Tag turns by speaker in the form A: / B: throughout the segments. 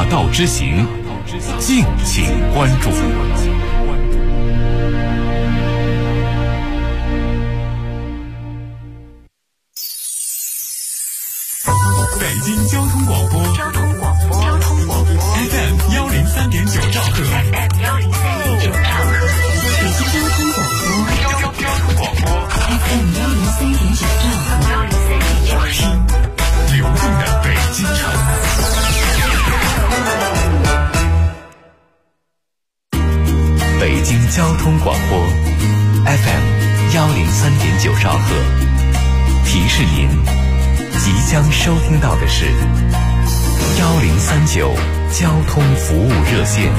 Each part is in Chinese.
A: 道之行，敬请关注。北京交通广播FM 103.9兆赫，北京交通广播 FM 103.9兆赫，听流动的北京城。北京交通广播 FM 103.9兆赫，提示您即将收听到的是1039交通服务热线。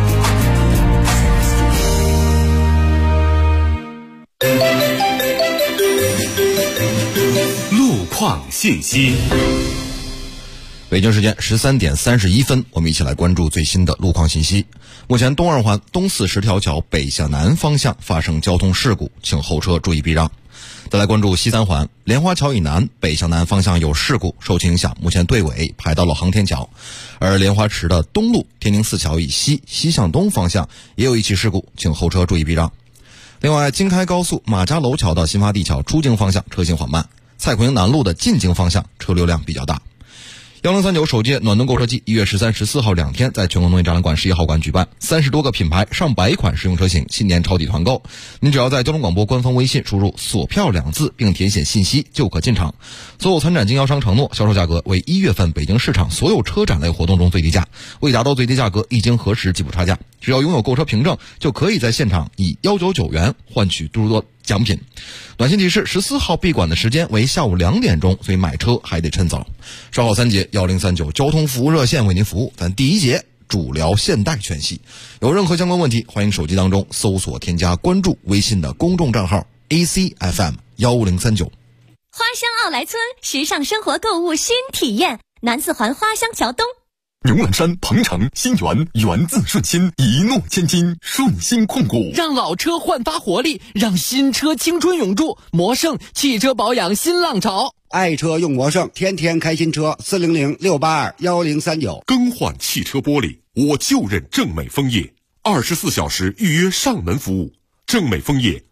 A: 路况信息。
B: 北京时间13点31分，我们一起来关注最新的路况信息。目前东二环东四十条桥北向南方向发生交通事故，请后车注意避让。再来关注西三环莲花桥以南北向南方向有事故，受其影响，目前队尾排到了航天桥。而莲花池的东路天宁寺桥以西向东方向也有一起事故，请后车注意避让。另外，京开高速马家楼桥到新发地桥出京方向车行缓慢，蔡逵营南路的进京方向车流量比较大。1039首届暖冬购车季1月13、14号2天在全国农业展览馆11号馆举办，30多个品牌上百款实用车型新年抄底团购。您只要在交通广播官方微信输入锁票2字并填写信息就可进场。所有参展经销商承诺销售价格为1月份北京市场所有车展类活动中最低价，未达到最低价格一经核实即不差价。只要拥有购车凭证，就可以在现场以199元换取多多奖品。短信提示：14号闭馆的时间为下午2点钟，所以买车还得趁早。稍后3节1039交通服务热线为您服务，咱第一节主聊现代全系。有任何相关问题，欢迎手机当中搜索添加关注微信的公众账号 ACFM 15039。
C: 花乡奥莱村时尚生活购物新体验，南四环花乡桥东。
D: 牛栏山、鹏程、新源，源自顺心，一诺千金，顺心控股。
E: 让老车焕发活力，让新车青春永驻。魔盛汽车保养新浪潮，
F: 爱车用魔盛，天天开新车。400-682-1039。
D: 更换汽车玻璃，我就认正美枫叶，24小时预约上门服务。正美枫叶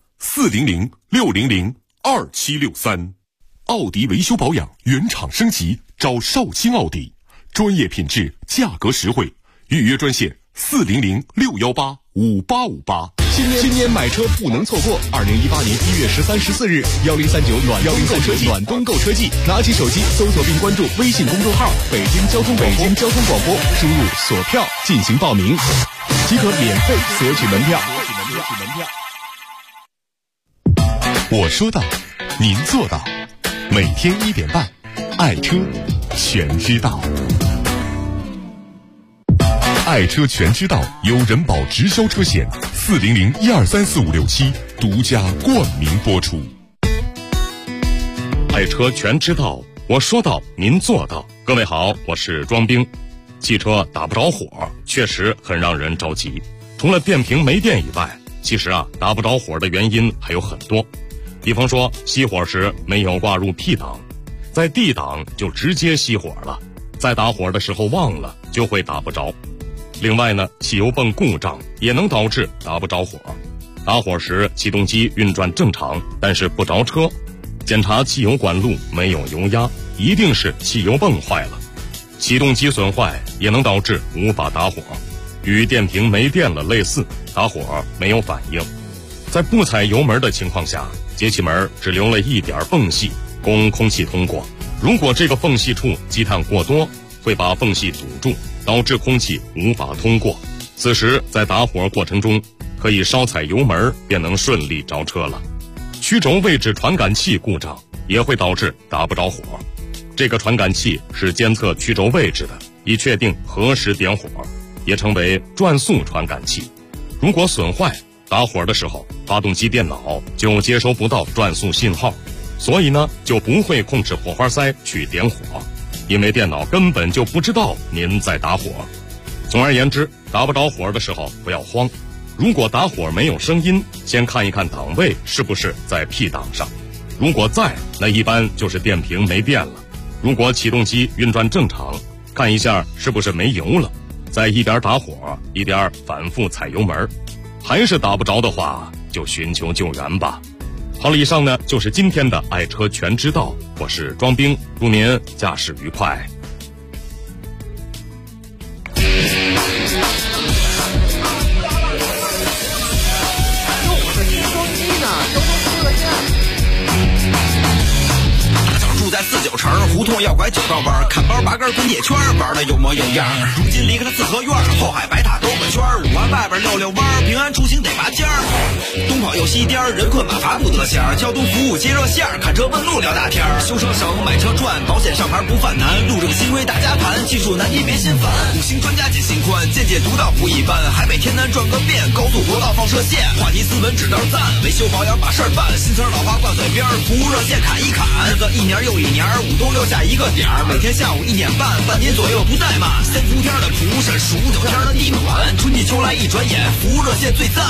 D: 400-600-2763。奥迪维修保养原厂升级，找绍兴奥迪。专业品质，价格实惠，预约专线400-618-5858。
G: 新年买车不能错过！2018年1月13、14日，1039暖冬购车季，拿起手机搜索并关注微信公众号“北京交通广播”，输入锁票进行报名，即可免费索取门票。
D: 我说到，您做到，每天1点半，爱车全知道。爱车全知道由人保直销车险400-1234567独家冠名播出。
H: 爱车全知道，我说到您做到。各位好，我是庄兵。汽车打不着火确实很让人着急，除了电瓶没电以外，其实打不着火的原因还有很多。比方说熄火时没有挂入 P 档，在 D 档就直接熄火了，在打火的时候忘了就会打不着。另外呢，汽油泵故障也能导致打不着火。打火时启动机运转正常，但是不着车，检查汽油管路没有油压，一定是汽油泵坏了。启动机损坏也能导致无法打火，与电瓶没电了类似，打火没有反应。在不踩油门的情况下，节气门只留了一点缝隙供空气通过，如果这个缝隙处积碳过多，会把缝隙堵住，导致空气无法通过。此时在打火过程中，可以稍踩油门便能顺利着车了。曲轴位置传感器故障也会导致打不着火，这个传感器是监测曲轴位置的，以确定何时点火，也称为转速传感器。如果损坏，打火的时候发动机电脑就接收不到转速信号，所以呢就不会控制火花塞去点火，因为电脑根本就不知道您在打火。总而言之，打不着火的时候不要慌，如果打火没有声音，先看一看档位是不是在 P 档上，如果在，那一般就是电瓶没电了。如果启动机运转正常，看一下是不是没油了， 再一边打火一边反复踩油门，还是打不着的话，就寻求救援吧。好了，以上呢就是今天的爱车全知道，我是庄兵，祝您驾驶愉快。
I: 住在49城，胡同要拐9道弯，看包8根滚铁圈，玩的有模有样。如今离开了四合院，后海白塔兜个圈，5环外边溜溜弯，平安出行得拔尖儿。东跑又西颠，人困马乏不得闲，交通服务接热线，看车问路聊大天。修车省，买车赚，保险上牌不犯难，路这个新规大家盘，技术难题别心烦。5星专家解心宽，见解独到不一般，海北天南转个遍，高速国道放射线，话题斯文只当赞，维修保养把事儿办，新词老话挂嘴边，服务热线砍一砍，日子一年又一年，5冬6夏一个点儿，每天下午1点半，半年左右不怠慢。3伏天的蒲扇，15九天的地暖，春季秋来一转眼，服务热线最赞。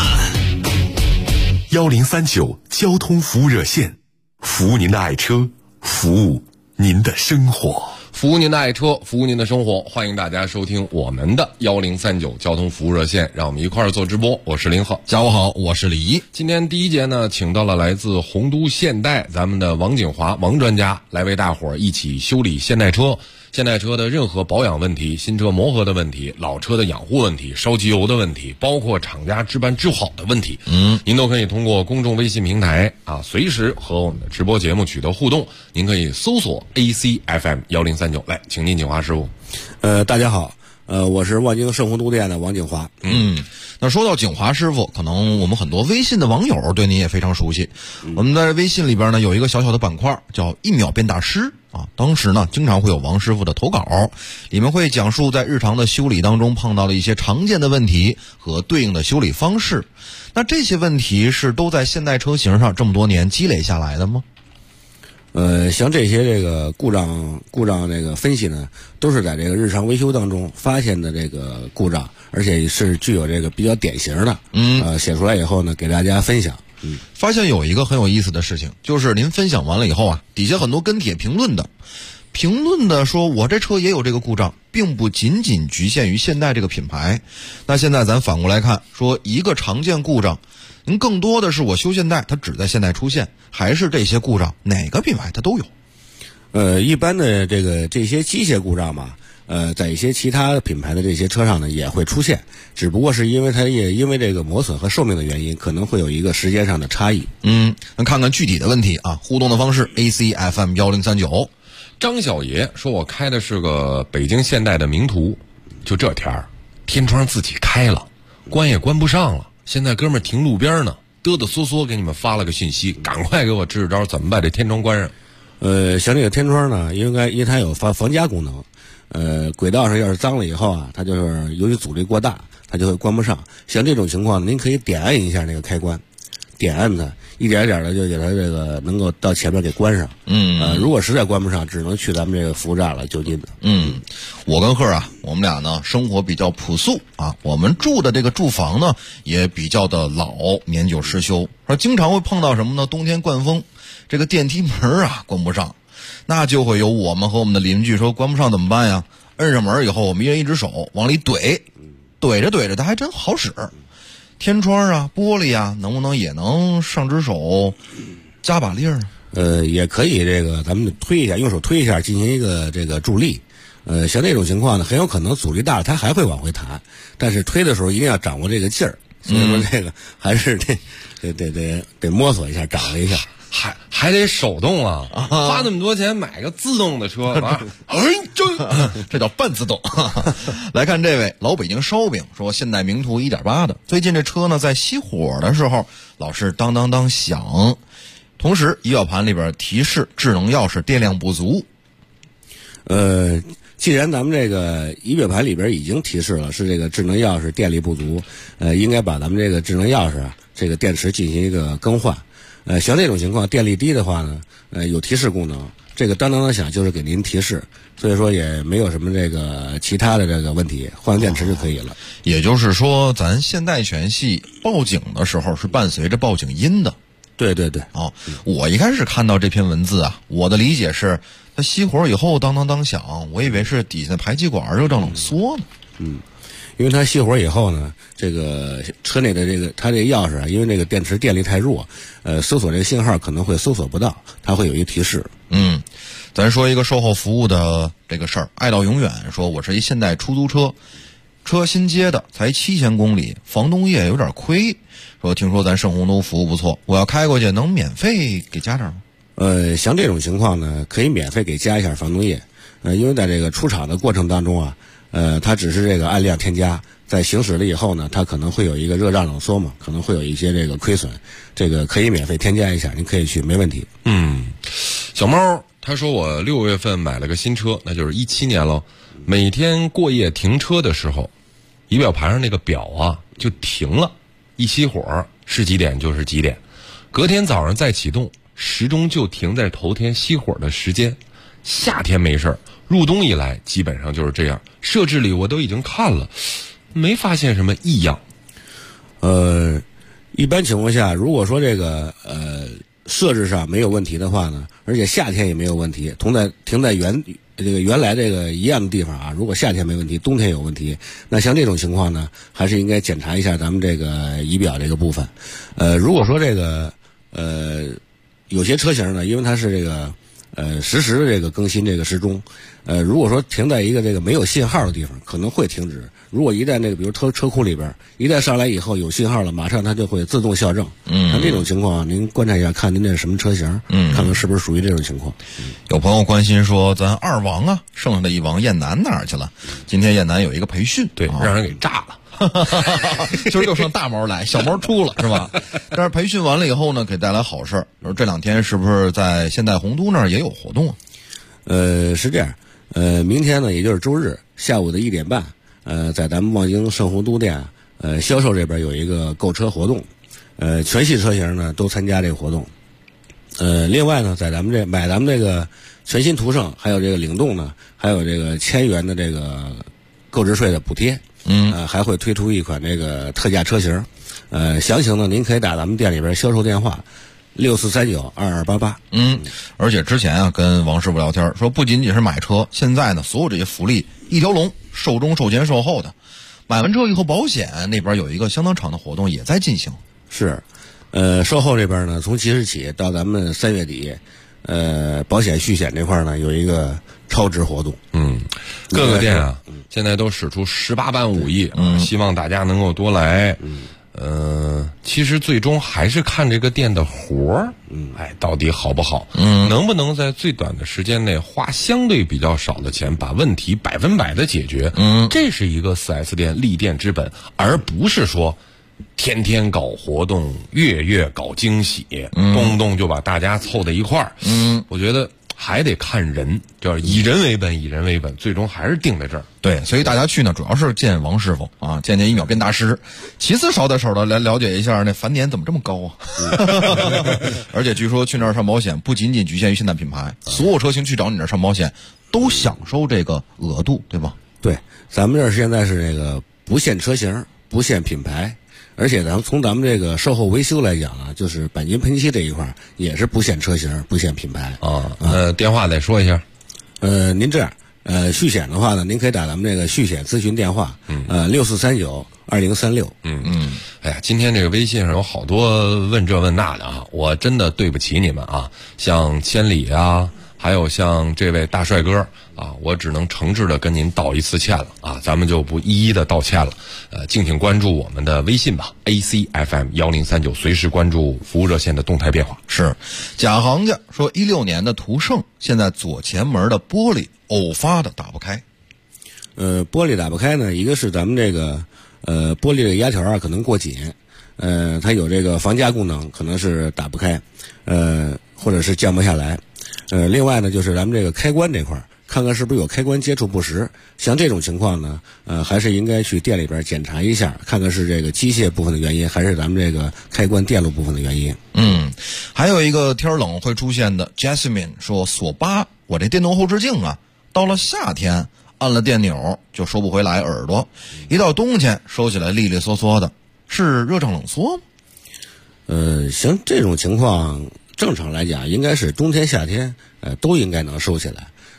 D: 1039交通服务热线，服务您的爱车，服务您的生活。
J: 服务您的爱车，服务您的生活，欢迎大家收听我们的1039交通服务热线，让我们一块儿做直播。我是林浩，
B: 下午好，我是李怡。
J: 今天第一节呢，请到了来自洪都现代咱们的王景华王专家来为大伙儿一起修理现代车。现代车的任何保养问题、新车磨合的问题、老车的养护问题、烧机油的问题，包括厂家置办质好的问题，您都可以通过公众微信平台随时和我们的直播节目取得互动。您可以搜索 ACFM 1039，来，请您景华师傅。
F: 大家好，我是望京盛虹都店的王景华。
B: 那说到景华师傅，可能我们很多微信的网友对您也非常熟悉。我们在微信里边呢有一个小小的板块叫1秒变大师啊，当时呢经常会有王师傅的投稿，里面会讲述在日常的修理当中碰到了一些常见的问题和对应的修理方式。那这些问题是都在现代车型上这么多年积累下来的吗？
F: 像这些这个故障这个分析呢，都是在这个日常维修当中发现的这个故障，而且是具有这个比较典型的。写出来以后呢，给大家分享。
B: 发现有一个很有意思的事情，就是您分享完了以后啊，底下很多跟帖评论的说，我这车也有这个故障，并不仅仅局限于现代这个品牌。那现在咱反过来看，说一个常见故障，您更多的是我修现代，它只在现代出现，还是这些故障哪个品牌它都有？
F: 一般的这些机械故障嘛，在一些其他品牌的这些车上呢也会出现，只不过是因为这个磨损和寿命的原因，可能会有一个时间上的差异。
B: 那看看具体的问题啊，互动的方式 ACFM 1039。
J: 张小爷说，我开的是个北京现代的名图，就这天儿，天窗自己开了，关也关不上了。现在哥们儿停路边呢，嘚嘚嗦嗦给你们发了个信息，赶快给我支支招，怎么把这天窗关上？
F: 像这个天窗呢，因为它有防夹功能，轨道上要是脏了以后啊，它就是由于阻力过大，它就会关不上。像这种情况，您可以点按一下那个开关，点按它，一点一点的就给它这个能够到前面给关上。如果实在关不上，只能去咱们这个服务站了，就近的。
B: 我跟贺啊，我们俩呢生活比较朴素啊，我们住的这个住房呢也比较的老，年久失修，而经常会碰到什么呢？冬天灌风，这个电梯门啊关不上，那就会有我们和我们的邻居说关不上怎么办呀？摁上门以后，我们一人一只手往里怼着它还真好使。天窗啊、玻璃啊，能不能也能上只手加把力儿？
F: 也可以，咱们推一下，用手推一下，进行一个这个助力。像这种情况呢，很有可能阻力大了，它还会往回弹，但是推的时候一定要掌握这个劲儿。所以说这个还是得摸索一下，掌握一下。
J: 还得手动啊！花那么多钱买个自动的车啊！
B: 这叫半自动。来看这位老北京烧饼说，现代名图 1.8 的，最近这车呢在熄火的时候老是当当当响，同时仪表盘里边提示智能钥匙电量不足。
F: 既然咱们这个仪表盘里边已经提示了是这个智能钥匙电力不足，应该把咱们这个智能钥匙这个电池进行一个更换。像这种情况电力低的话呢，有提示功能，这个当当当响就是给您提示，所以说也没有什么这个其他的这个问题，换电池就可以了。
B: 也就是说，咱现代全系报警的时候是伴随着报警音的。
F: 对。
B: 我一开始看到这篇文字啊，我的理解是它熄火以后当当当响，我以为是底下排气管就正冷缩呢。
F: 因为它熄火以后呢，这个车内的它这个钥匙啊，因为这个电池电力太弱，搜索这个信号可能会搜索不到，它会有一个提示。
B: 咱说一个售后服务的这个事儿，爱到永远说，我是一现代出租车，车新接的，才7000公里，房东业有点亏。说听说咱盛虹都服务不错，我要开过去能免费给加点吗？
F: 像这种情况呢，可以免费给加一下房东业。因为在这个出厂的过程当中啊，它只是这个按量添加，在行驶了以后呢，它可能会有一个热胀冷缩嘛，可能会有一些这个亏损，这个可以免费添加一下，您可以去，没问题。
J: 小猫他说我6月份买了个新车，那就是17年了，每天过夜停车的时候，仪表盘上那个表啊就停了，一熄火是几点就是几点，隔天早上再启动，时钟就停在头天熄火的时间。夏天没事儿，入冬以来基本上就是这样。设置里我都已经看了，没发现什么异样。
F: 一般情况下，如果说这个设置上没有问题的话呢，而且夏天也没有问题，停在原来这个一样的地方啊，如果夏天没问题，冬天有问题，那像这种情况呢，还是应该检查一下咱们这个仪表这个部分。如果说这个有些车型呢，因为它是这个实时的这个更新这个时钟，如果说停在一个这个没有信号的地方，可能会停止。如果一旦这个比如车库里边一旦上来以后有信号了，马上它就会自动校正。像这种情况，您观察一下，看您这是什么车型，看看是不是属于这种情况。
B: 有朋友关心说，咱二王啊，剩下的一王燕南哪儿去了？今天燕南有一个培训，
J: 对，让人给炸了。
B: 就是又剩大毛来，小毛出了是吧？但是培训完了以后呢，给带来好事儿。这2天是不是在现代洪都那儿也有活动啊？
F: 是这样，明天呢，也就是周日下午的1点半，在咱们望京盛虹都店，销售这边有一个购车活动，全系车型呢都参加这个活动。另外呢，在买咱们这个全新途胜还有这个领动呢，还有这个1000元的这个购置税的补贴。还会推出一款这个特价车型，详情呢您可以打咱们店里边销售电话64392288。
B: 而且之前啊跟王师傅聊天说，不仅仅是买车，现在呢所有这些福利一条龙，售中售前售后的，买完车以后保险那边有一个相当长的活动也在进行。
F: 是，售后这边呢从即日起到咱们3月底，保险续险这块呢有一个超值活动。
J: 各个店啊现在都使出18般武艺，希望大家能够多来。其实最终还是看这个店的活儿，到底好不好，能不能在最短的时间内花相对比较少的钱把问题100%的解决，这是一个4S店立店之本，而不是说天天搞活动，月月搞惊喜，动不动就把大家凑在一块儿。我觉得还得看人，就是以人为本，以人为本，最终还是定在这儿。
B: 对，所以大家去呢，主要是见王师傅啊，见1秒变大师。其次，捎带手的来了解一下那返点怎么这么高啊？而且据说去那儿上保险不仅仅局限于现代品牌，所有车型去找你那儿上保险都享受这个额度，对吧？
F: 对，咱们这儿现在是这个不限车型，不限品牌。而且从咱们这个售后维修来讲啊，就是钣金喷漆这一块也是不限车型，不限品牌
J: 啊。电话再说一下。
F: 您这样，续险的话呢，您可以打咱们这个续险咨询电话，64392036。
J: 哎呀，今天这个微信上有好多问这问那的啊，我真的对不起你们啊，像千里啊，还有像这位大帅哥啊，我只能诚挚的跟您道一次歉了啊，咱们就不一一的道歉了。敬请关注我们的微信吧 ，ACFM1039，随时关注服务热线的动态变化。
B: 是，假行家说16年的途胜现在左前门的玻璃偶发的打不开。
F: 玻璃打不开呢，一个是咱们这个玻璃的压条啊可能过紧，它有这个防夹功能，可能是打不开，或者是降不下来。另外呢，就是咱们这个开关这块，看看是不是有开关接触不实。像这种情况呢，还是应该去店里边检查一下，看看是这个机械部分的原因，还是咱们这个开关电路部分的原因。
B: 还有一个天冷会出现的 Jasmine 说，锁8，我这电动后视镜啊，到了夏天按了电钮就收不回来耳朵，一到冬天收起来利利索索的，是热胀冷缩吗？
F: 像这种情况正常来讲应该是冬天夏天都应该能收起来。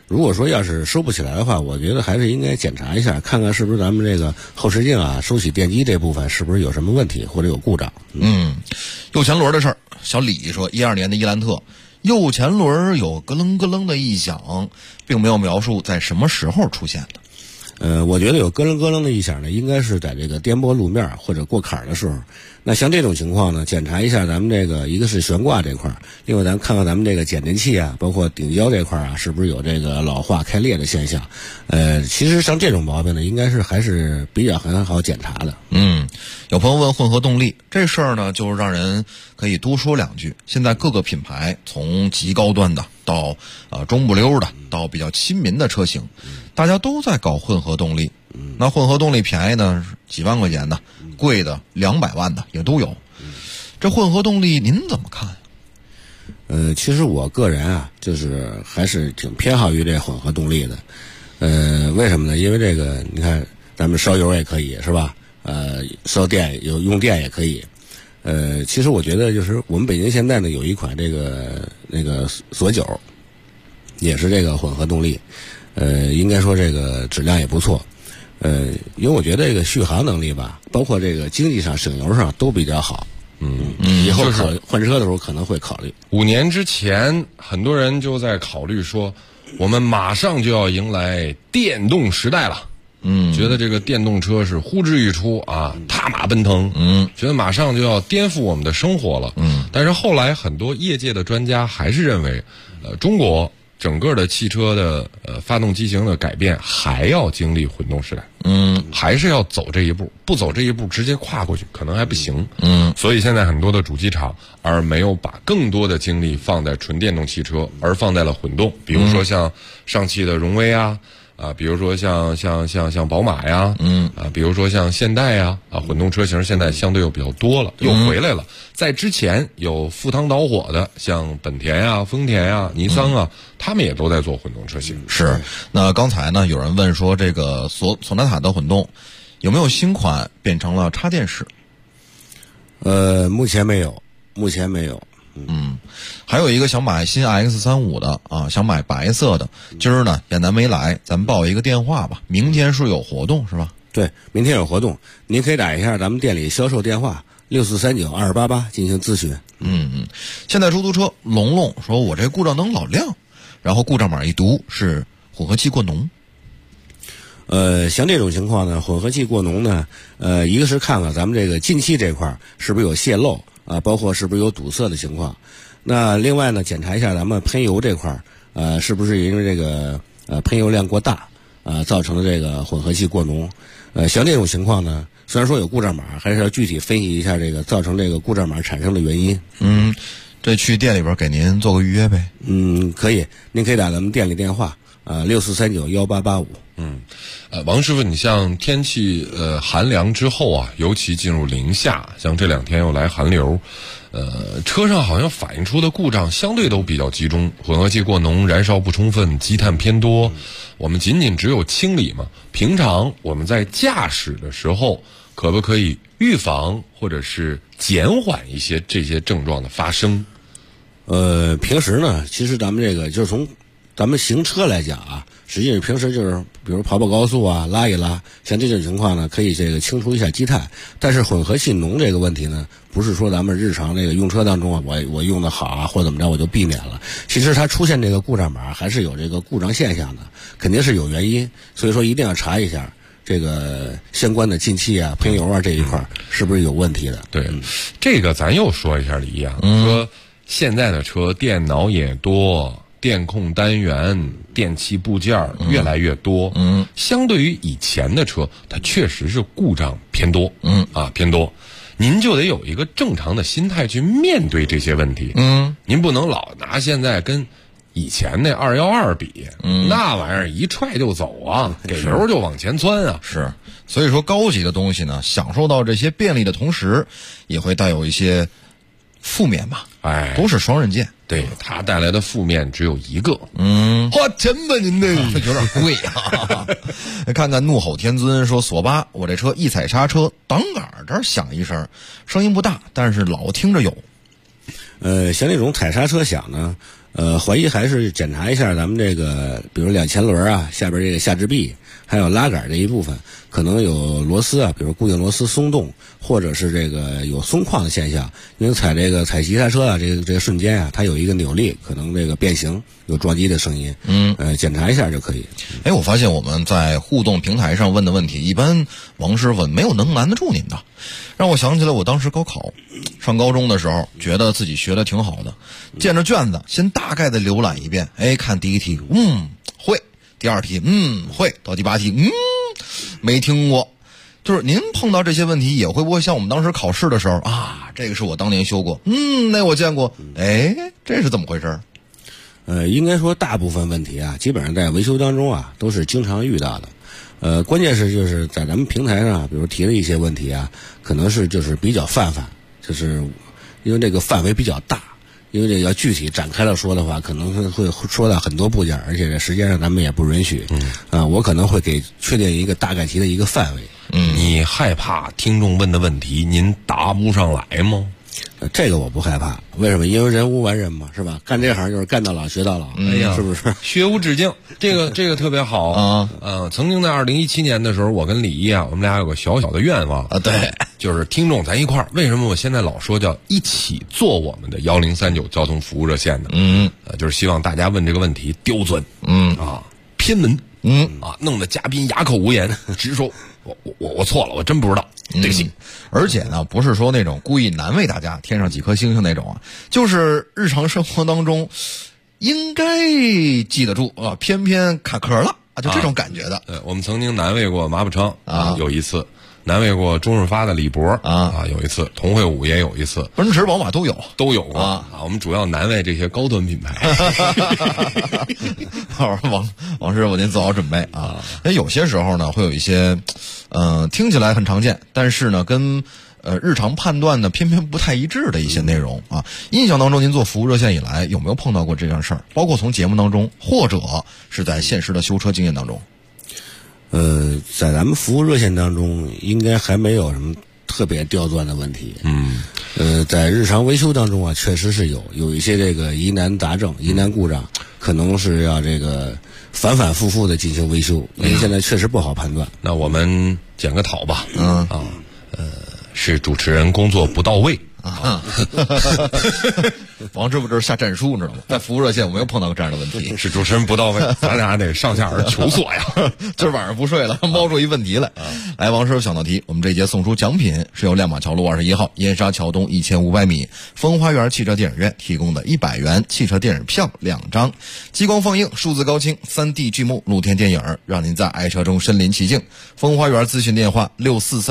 F: 如果说要是收不起来的话，我觉得还是应该检查一下，看看是不是咱们这个后视镜啊、收起电机这部分是不是有什么问题或者有故障。
B: 右前轮的事儿，小李说，12年的伊兰特右前轮有咯楞咯楞的异响，并没有描述在什么时候出现的。
F: 我觉得有咯楞咯楞的异响呢，应该是在这个颠簸路面或者过坎的时候。那像这种情况呢，检查一下咱们这个，一个是悬挂这块，另外咱看看咱们这个减震器啊，包括顶胶这块啊，是不是有这个老化开裂的现象？其实像这种毛病呢，应该是还是比较很好检查的。
B: 有朋友问混合动力这事儿呢，就是让人可以多说两句。现在各个品牌从极高端的到中不溜的到比较亲民的车型，大家都在搞混合动力。那混合动力便宜呢，几万块钱的，贵的200万的也都有。这混合动力您怎么看？
F: 其实我个人啊，就是还是挺偏好于这混合动力的。为什么呢？因为这个你看，咱们烧油也可以是吧？烧电用电也可以。其实我觉得就是我们北京现在呢有一款那个索9，也是这个混合动力，应该说这个质量也不错。因为我觉得这个续航能力吧，包括这个经济上省油上都比较好。以后换车的时候可能会考虑。
J: 5年之前，很多人就在考虑说，我们马上就要迎来电动时代了。觉得这个电动车是呼之欲出啊，踏马奔腾。觉得马上就要颠覆我们的生活了。但是后来很多业界的专家还是认为，中国整个的汽车的发动机型的改变还要经历混动时代。还是要走这一步，不走这一步直接跨过去可能还不行。所以现在很多的主机厂而没有把更多的精力放在纯电动汽车，而放在了混动。比如说像上汽的荣威啊，比如说像宝马呀，比如说像现代呀，混动车型现在相对又比较多了，又回来了。在之前有赴汤蹈火的，像本田呀、丰田呀、尼桑啊，他们也都在做混动车型。
B: 是。那刚才呢，有人问说，这个索纳塔的混动有没有新款变成了插电式？
F: 目前没有。
B: 还有一个想买新 X35的啊，想买白色的，今儿呢亚楠没来，咱们报一个电话吧。明天是有活动是吧？
F: 对，明天有活动，您可以打一下咱们店里销售电话64392288进行咨询。
B: 现在出租车龙龙说，我这故障灯老亮，然后故障码一读是混合气过浓。
F: 像这种情况呢，混合气过浓呢，一个是看看咱们这个进气这块是不是有泄漏啊，包括是不是有堵塞的情况。那另外呢，检查一下咱们喷油这块是不是因为这个喷油量过大造成的这个混合气过浓。像这种情况呢，虽然说有故障码，还是要具体分析一下这个造成这个故障码产生的原因。
B: 这去店里边给您做个预约呗。
F: 可以，您可以打咱们店里电话64391885。
J: 王师傅，你像天气寒凉之后啊，尤其进入零下，像这2天又来寒流，车上好像反映出的故障相对都比较集中，混合气过浓、燃烧不充分、积碳偏多。我们仅只有清理吗？平常我们在驾驶的时候，可不可以预防或者是减缓一些这些症状的发生？
F: 平时呢，其实咱们这个就是从咱们行车来讲啊，实际上平时就是比如跑高速啊，拉一拉，像这种情况呢，可以这个清除一下积碳。但是混合气浓这个问题呢，不是说咱们日常这个用车当中啊，我用的好啊，或怎么着我就避免了。其实它出现这个故障码还是有这个故障现象的，肯定是有原因。所以说一定要查一下这个相关的进气啊、喷油啊这一块是不是有问题的。
J: 对，这个咱又说一下李阳，说现在的车电脑也多。电控单元、电器部件越来越多，相对于以前的车，它确实是故障偏多，偏多。您就得有一个正常的心态去面对这些问题，您不能老拿现在跟以前那212比，那玩意儿一踹就走啊，给油就往前窜啊。
B: 是，所以说高级的东西呢，享受到这些便利的同时，也会带有一些负面吧，都是双刃剑。
J: 对，它带来的负面只有一个，
B: 花钱吧您这有点贵啊。看看怒吼天尊说，索8我这车一踩刹车，挡杆这儿响一声，声音不大，但是老听着有。
F: 像那种踩刹车响呢， 怀疑还是检查一下咱们这个，比如两前轮啊，下边这个下支臂，还有拉杆这一部分，可能有螺丝啊，比如固定螺丝松动，或者是这个有松旷的现象。因为踩急刹车啊，这个瞬间啊，它有一个扭力，可能这个变形，有撞击的声音。检查一下就可以。
B: 我发现我们在互动平台上问的问题，一般王师傅没有能拦得住您的，让我想起了我当时高考上高中的时候，觉得自己学的挺好的，见着卷子先大概的浏览一遍，看第一题，会，第二题，会，到第8题，没听过。就是您碰到这些问题也会不会像我们当时考试的时候啊，这个是我当年修过，那我见过，这是怎么回事？
F: 应该说大部分问题啊，基本上在维修当中啊都是经常遇到的。关键是就是在咱们平台上，比如提的一些问题啊，可能是就是比较泛泛，就是因为这个范围比较大，因为这要具体展开了说的话，可能会说到很多部件，而且这时间上咱们也不允许。我可能会给确定一个大概题的一个范围。
J: 你害怕听众问的问题您答不上来吗？
F: 这个我不害怕，为什么？因为人无完人嘛，是吧？干这行就是干到老学到老，是不是？
J: 学无止境，这个特别好啊。曾经在2017年的时候，我跟李一啊，我们俩有个小小的愿望啊，
B: 对，
J: 就是听众咱一块儿。为什么我现在老说叫一起做我们的1039交通服务热线呢？就是希望大家问这个问题刁钻，偏门，弄得嘉宾哑口无言，直说我错了，我真不知道。这个行，
B: 而且呢，不是说那种故意难为大家，添上几颗星星那种啊，就是日常生活当中应该记得住啊，偏偏卡壳了啊，就这种感觉的。
J: 我们曾经难为过马步昌啊，有一次。难为过周润发的李博有一次，童慧武也有一次，
B: 奔驰宝马都有
J: 过啊。我们主要难为这些高端品牌。
B: 王师傅您做好准备啊！有些时候呢，会有一些听起来很常见，但是呢跟日常判断呢偏偏不太一致的一些内容啊。印象当中您做服务热线以来，有没有碰到过这样事儿？包括从节目当中，或者是在现实的修车经验当中？
F: 在咱们服务热线当中，应该还没有什么特别刁钻的问题。在日常维修当中啊，确实是有一些这个疑难杂症、疑难故障，可能是要这个反反复复的进行维修，因为现在确实不好判断。
J: 那我们检个讨吧。是主持人工作不到位。
B: 王师傅这是下战书，你知道吗？在服务热线我没有碰到过这样的问题，
J: 是主持人不到位，咱俩得上下而求索呀。
B: 今儿晚上不睡了，冒出一问题来。来，王师傅想到题，我们这节送出奖品是由亮马桥路21号燕莎桥东1500米风花园汽车电影院提供的100元汽车电影票2张，激光放映、数字高清、3D 剧目露天电影，让您在爱车中身临其境。风花园咨询电话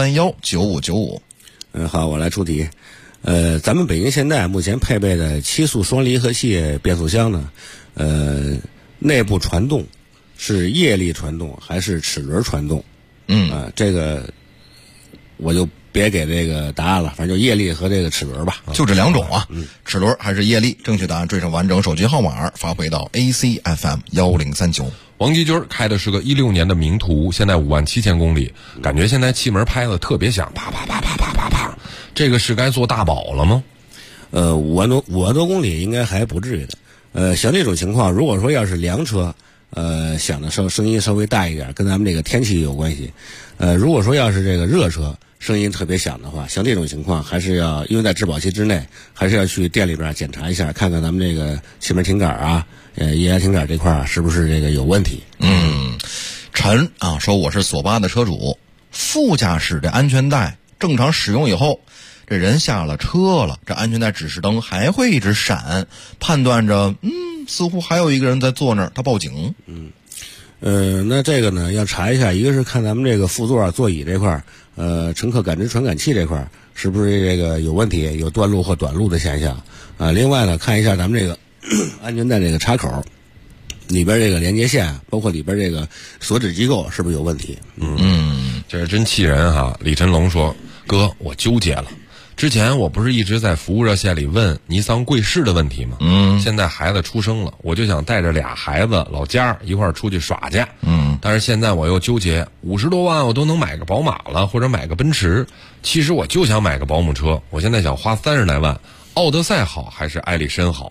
B: 64319595。
F: 好，我来出题。咱们北京现代目前配备的7速双离合器变速箱呢，内部传动是液力传动还是齿轮传动？这个我就别给这个答案了，反正就液力和这个齿轮吧，
B: 就这两种啊。齿轮还是液力？正确答案追上完整手机号码，发回到 ACFM 1039。
J: 王吉军开的是个16年的名图，现在57000公里，感觉现在气门拍的特别响，啪啪啪啪啪啪啪。这个是该做大保了吗
F: ？5万多公里应该还不至于的。像这种情况，如果说要是凉车，响的声音稍微大一点，跟咱们这个天气有关系。如果说要是这个热车，声音特别响的话，像这种情况还是要，因为在质保期之内，还是要去店里边检查一下，看看咱们这个气门停杆啊、液压停杆这块是不是这个有问题。
B: 陈啊说，我是索八的车主，副驾驶的安全带正常使用以后，这人下了车了，这安全带指示灯还会一直闪，判断着似乎还有一个人在坐那儿，他报警。
F: 那这个呢要查一下，一个是看咱们这个副座座椅这块乘客感知传感器这块是不是这个有问题，有断路或短路的现象啊。另外呢，看一下咱们这个安全带这个插口里边这个连接线，包括里边这个锁止机构是不是有问题。
J: 这是真气人哈。李晨龙说，哥，我纠结了，之前我不是一直在服务热线里问尼桑贵士的问题吗？现在孩子出生了，我就想带着俩孩子老家一块儿出去耍去。但是现在我又纠结，50多万我都能买个宝马了，或者买个奔驰，其实我就想买个保姆车。我现在想花30来万，奥德赛好还是艾力绅好？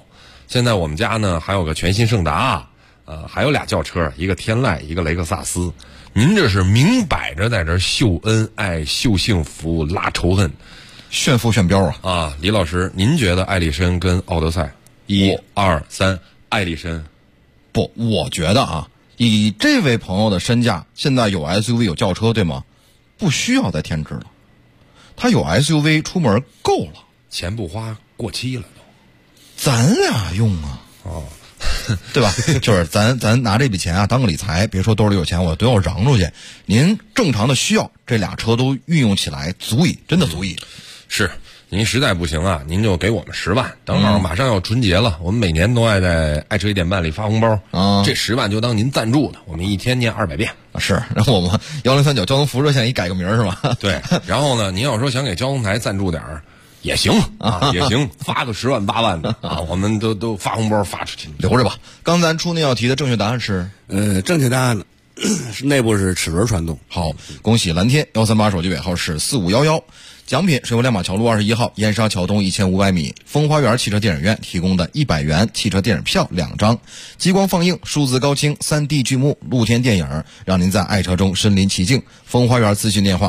J: 现在我们家呢还有个全新胜达，还有俩轿车，一个天籁，一个雷克萨斯。您这是明摆着在这秀恩爱、秀幸福、拉仇恨，
B: 炫富炫标
J: 啊！李老师，您觉得艾力绅跟奥德赛，1、2、3，艾力绅？
B: 不，我觉得啊，以这位朋友的身价，现在有 SUV 有轿车，对吗？不需要再添置了，他有 SUV 出门够了，
J: 钱不花过期了都，
B: 咱俩用啊，对吧？就是咱拿这笔钱啊当个理财，别说兜里有钱我都要嚷出去。您正常的需要，这俩车都运用起来足以，真的足以。
J: 是，您实在不行啊，您就给我们10万，正好马上要春节了，我们每年都爱在爱车1点半里发红包啊，这10万就当您赞助的，我们一天念200遍。
B: 是，然后我们1039交通服务热线一改个名是吧？
J: 对，然后呢，您要说想给交通台赞助点儿。也行啊，也行，发个10万8万的啊，我们都发红包发出去，
B: 留着吧。刚才出那道题的正确答案是，
F: 正确答案呢，内部是齿轮传动。
B: 好，恭喜蓝天138手机尾号是4511，奖品是由亮马桥路21号燕莎桥东1500米风花园汽车电影院提供的100元汽车电影票2张，激光放映、数字高清、3D 剧目、露天电影，让您在爱车中身临其境。风花园咨询电话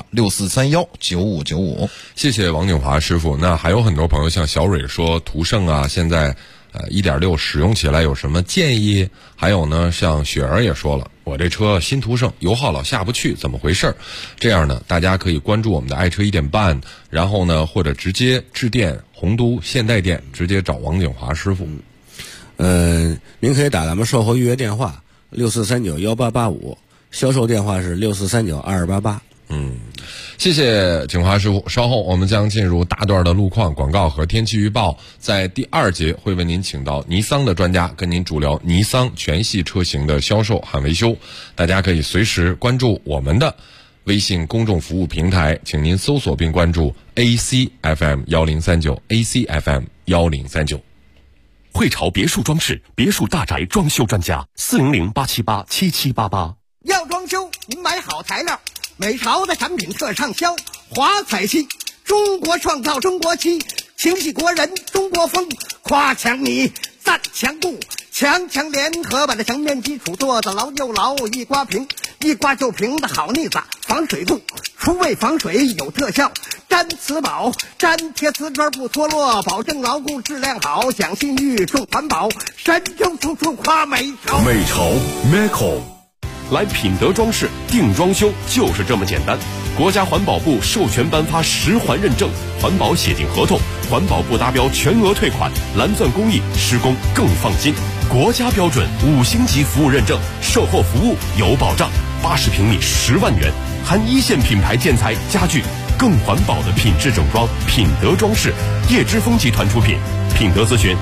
B: 64319595。
J: 谢谢王景华师傅。那还有很多朋友像小蕊说途胜啊，现在1.6使用起来有什么建议？还有呢，像雪儿也说了，我这车新途胜油耗老下不去，怎么回事？这样呢，大家可以关注我们的爱车1点半，然后呢，或者直接致电洪都现代店，直接找王景华师傅。
F: 您可以打咱们售后预约电话64391885，销售电话是64392288。
J: 谢谢景华师傅。稍后我们将进入大段的路况广告和天气预报，在第2节会为您请到尼桑的专家跟您主聊尼桑全系车型的销售和维修。大家可以随时关注我们的微信公众服务平台，请您搜索并关注 ACFM 1039 ACFM 1039。
D: 汇潮别墅装饰别墅大宅装修专家400-878-7788。
K: 要装修您买好材料，美潮的产品特畅销，华彩漆，中国创造中国漆，情系国人中国风，夸强你赞强固，强联合把这墙面基础做得牢又牢，一刮平一刮就平的好腻子，防水度除味防水有特效，粘瓷宝粘贴瓷砖不脱落，保证牢固质量好，讲信誉重环保，神州处处夸美潮。
D: 美潮 Meco， 来品德装饰定装修就是这么简单。国家环保部授权颁发10环认证，环保协定合同，环保部达标全额退款，蓝钻工艺，施工更放心。国家标准5星级服务认证，售后服务有保障。80平米10万元，含1线品牌建材家具，更环保的品质整装。品德装饰，叶之峰集团出品。品德咨询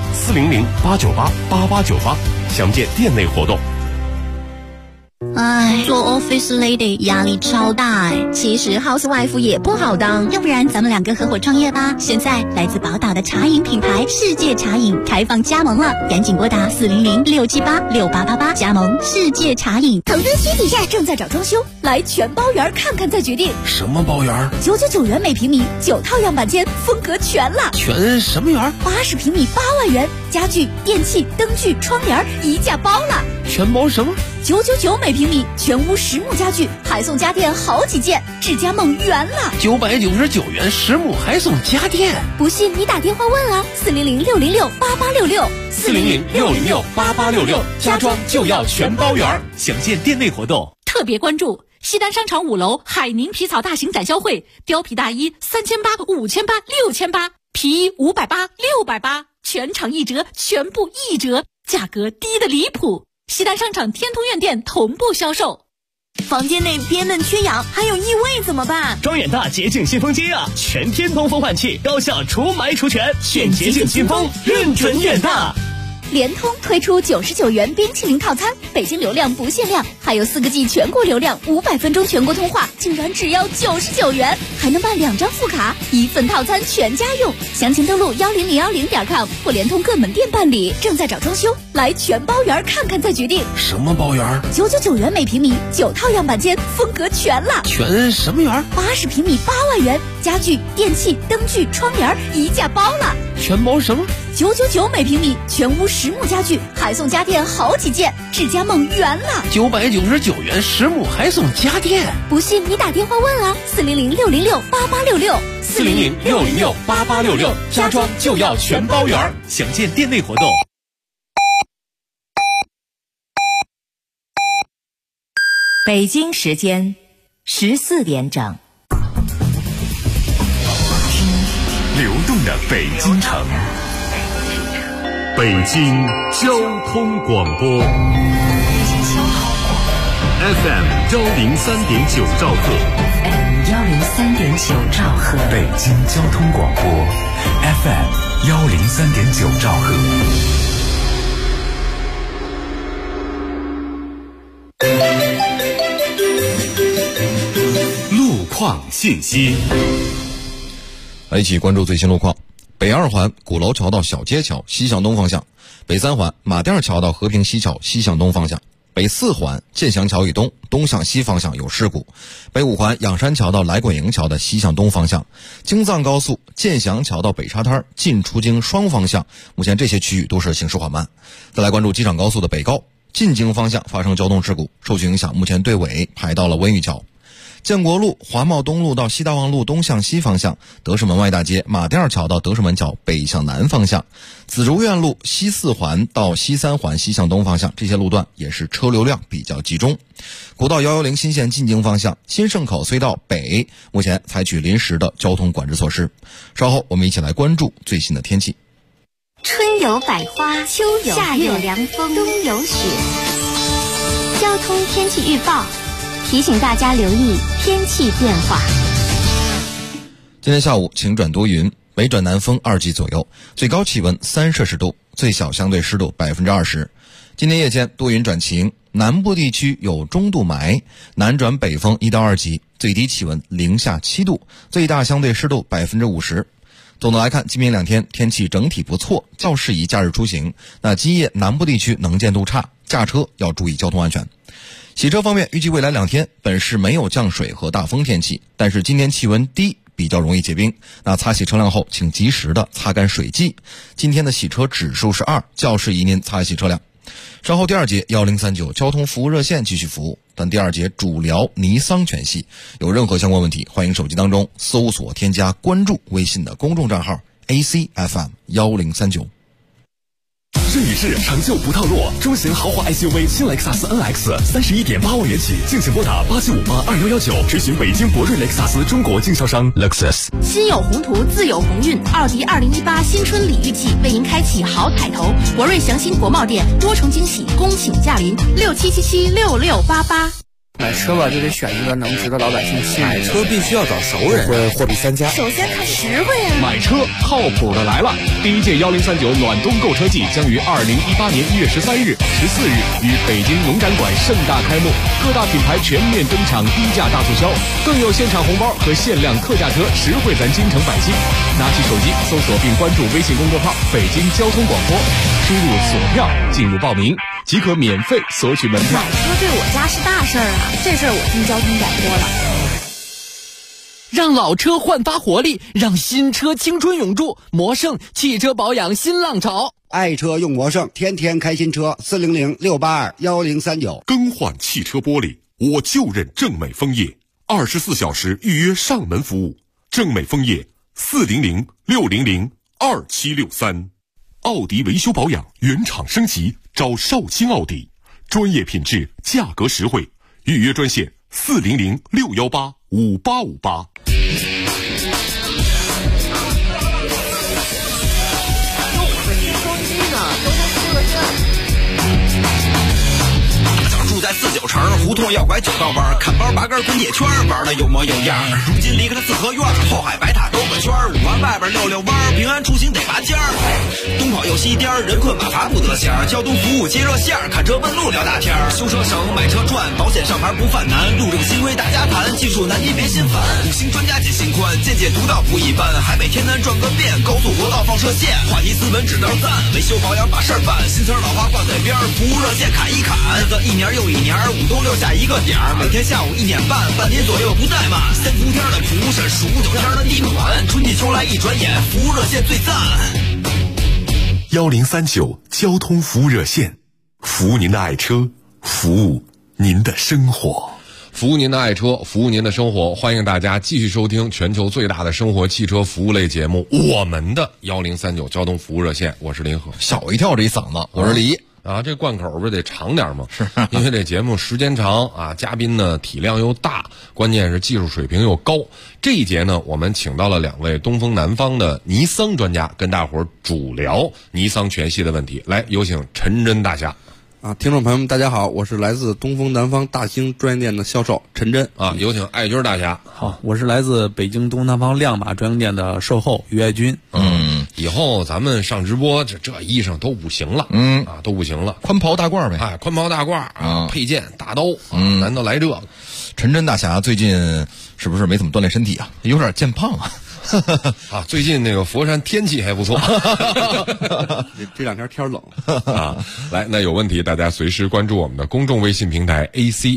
D: 400-898-8898，详见店内活动。
C: 唉，做 office lady 压力超大哎。其实 housewife 也不好当，要不然咱们2个合伙创业吧。现在来自宝岛的茶饮品牌世界茶饮开放加盟了，赶紧拨打400-678-6888加盟世界茶饮。投资需底下正在找装修，来全包园看看再决定。
J: 什么包园
C: ？999元每平米，9套样板间，风格全了。
J: 全什么园
C: ？80平米8万元，家具、电器、灯具、窗帘一价包了。
J: 全包什么
C: ？999每平米，全屋实木家具，还送家电好几件，智家梦圆了。
J: 999元实木还送家电，
C: 不信你打电话问啊，400-606-8866
A: 400-606-8866，家装就要全包圆，详见店内活动。
L: 特别关注西单商场5楼海宁皮草大型展销会，貂皮大衣3800、5800、6800，皮衣580、680，全场1折，全部1折，价格低得离谱。西单商场天通苑店同步销售。
C: 房间内憋闷缺氧还有异味怎么办？
A: 装远大洁净新风机啊，全天通风换气，高效除霾除醛，选洁净新风，认准远大。
C: 联通推出99元冰淇淋套餐，北京流量不限量，还有4个G 全国流量，500分钟全国通话，竟然只要99元，还能办2张副卡，1份套餐全家用。详情登录10010.com或联通各门店办理。正在找装修，来全包园看看再决定。
J: 什么包园
C: ？999元每平米，9套样板间，风格全了。
J: 全什么园
C: ？80平米8万元，家具、电器、灯具、窗帘一价包了。
E: 全包什么
C: ？999每平米，全屋实木家具，还送家电好几件，智家梦圆了。
E: 999元实木还送家电，
C: 不信你打电话问啊，400-606-8866。
A: 400-606-8866，家装就要全包圆。详见店内活动。
M: 北京时间14点整。
A: 流动的北京城，北京交通广播 FM 103.9兆赫
M: 103.9兆赫，
A: 北京交通广播 FM 103.9兆赫。路况信息。
B: 来一起关注最新路况。北2环鼓楼桥到小街桥西向东方向，北3环马甸桥到和平西桥西向东方向，北4环建祥桥以东东向西方向有事故，北5环仰山桥到来滚营桥的西向东方向，京藏高速建祥桥到北沙滩进出京双方向，目前这些区域都是行驶缓慢。再来关注机场高速的北高进京方向发生交通事故，受其影响，目前队尾排到了温榆桥。建国路华贸东路到西大望路东向西方向，德胜门外大街马甸桥到德胜门桥北向南方向，紫竹院路西4环到西3环西向东方向，这些路段也是车流量比较集中。国道110新线进京方向新盛口隧道北目前采取临时的交通管制措施。稍后我们一起来关注最新的天气。
N: 春有百花，秋有夏有凉风，冬有雪。交通天气预报提醒大家留意天气变化。
B: 今天下午晴转多云，北转南风2级左右，最高气温3摄氏度，最小相对湿度20%。今天夜间多云转晴，南部地区有中度霾，南转北风1到2级，最低气温零下7度，最大相对湿度50%。总的来看，今明2天天气整体不错，较适宜假日出行。那今夜南部地区能见度差，驾车要注意交通安全。洗车方面，预计未来2天本市没有降水和大风天气，但是今天气温低，比较容易结冰。那擦洗车辆后，请及时的擦干水迹。今天的洗车指数是2，较适宜您擦洗车辆。稍后第2节1039交通服务热线继续服务，但第2节主聊尼桑全系。有任何相关问题，欢迎手机当中搜索添加关注微信的公众账号 ACFM 1039。
G: 这里是长袖不套落中型豪华 SUV 新雷克萨斯 NX 31.8万元起，敬请拨打87582119，垂询北京博瑞雷克萨斯中国经销商 Lexus。
L: 心有宏图，自有鸿运。奥迪2018新春礼遇季为您开启好彩头，博瑞祥鑫国贸店多重惊喜，恭请驾临67776688。
O: 买车吧，就得选一个能值得老百姓信任。
F: 买车必须要找熟人，会货比三家。
C: 首先看实惠啊！
G: 买车靠谱的来了！第1届1039暖冬购车季将于2018年1月13日、14日于北京农展馆盛大开幕，各大品牌全面登场低价大促销，更有现场红包和限量特价车，实惠咱京城百姓。拿起手机搜索并关注微信公众号“北京交通广播”，输入索票进入报名，即可免费索取门票。
C: 买车对我家是大事儿啊！这事儿我听交通广播了。
E: 让老车焕发活力，让新车青春永驻。魔胜汽车保养新浪潮，
K: 爱车用魔胜，天天开新车。400-682-1039。
D: 更换汽车玻璃，我就认正美枫叶，24小时预约上门服务。正美枫叶400-600-2763。奥迪维修保养原厂升级，找绍兴奥迪，专业品质，价格实惠。预约专线400-618-5858。
I: 住在49城，胡同要拐9道弯，看包拔根滚铁圈，玩的有模有样。如今离开了四合院，后海白塔兜个圈，5环外边溜溜弯，平安出行得拔尖儿。东跑又西颠，人困马乏不得闲，交通服务接热线，看车问路聊大天。修车省，买车赚，保险上牌不犯难，路这个新规大家谈，技术难题别心烦。5星专家解心宽，见解独到不一般，海北天南转个遍，高速国道放射线，话题斯文只能赞，维修保养把事儿办，新词老话挂嘴边，服务热线砍一砍，日子一年又一年， 午都留下一个点儿，每天下午1点半，半点左右不怠慢。3伏天的蒲扇，数9天的地暖，春季秋来一转眼，服务热线最赞。
P: 1039交通服务热线，服务您的爱车，服务您的生活。
J: 服务您的爱车，服务您的生活，欢迎大家继续收听全球最大的生活汽车服务类节目，我们的1039交通服务热线，我是林和。
B: 吓我一跳，这一嗓子，我是李
J: 啊，这贯口不是得长点吗？是，因为这节目时间长啊，嘉宾呢体量又大，关键是技术水平又高。这一节呢，我们请到了2位东风南方的尼桑专家，跟大伙儿主聊尼桑全系的问题。来，有请陈真大侠。
Q: 听众朋友们，大家好，我是来自东风南方大兴专营店的销售陈真
J: 啊，有请爱军大侠。
O: 好，我是来自北京东南方亮马专营店的售后于爱军。
J: 以后咱们上直播，这衣裳都不行了，都不行了，
B: 宽袍大褂呗，
J: 宽袍大褂啊，佩剑大刀难道来这个？
B: 陈真大侠最近是不是没怎么锻炼身体啊？有点见胖啊。
J: 最近那个佛山天气还不错，
Q: 这2天天冷
J: 啊。来，那有问题大家随时关注我们的公众微信平台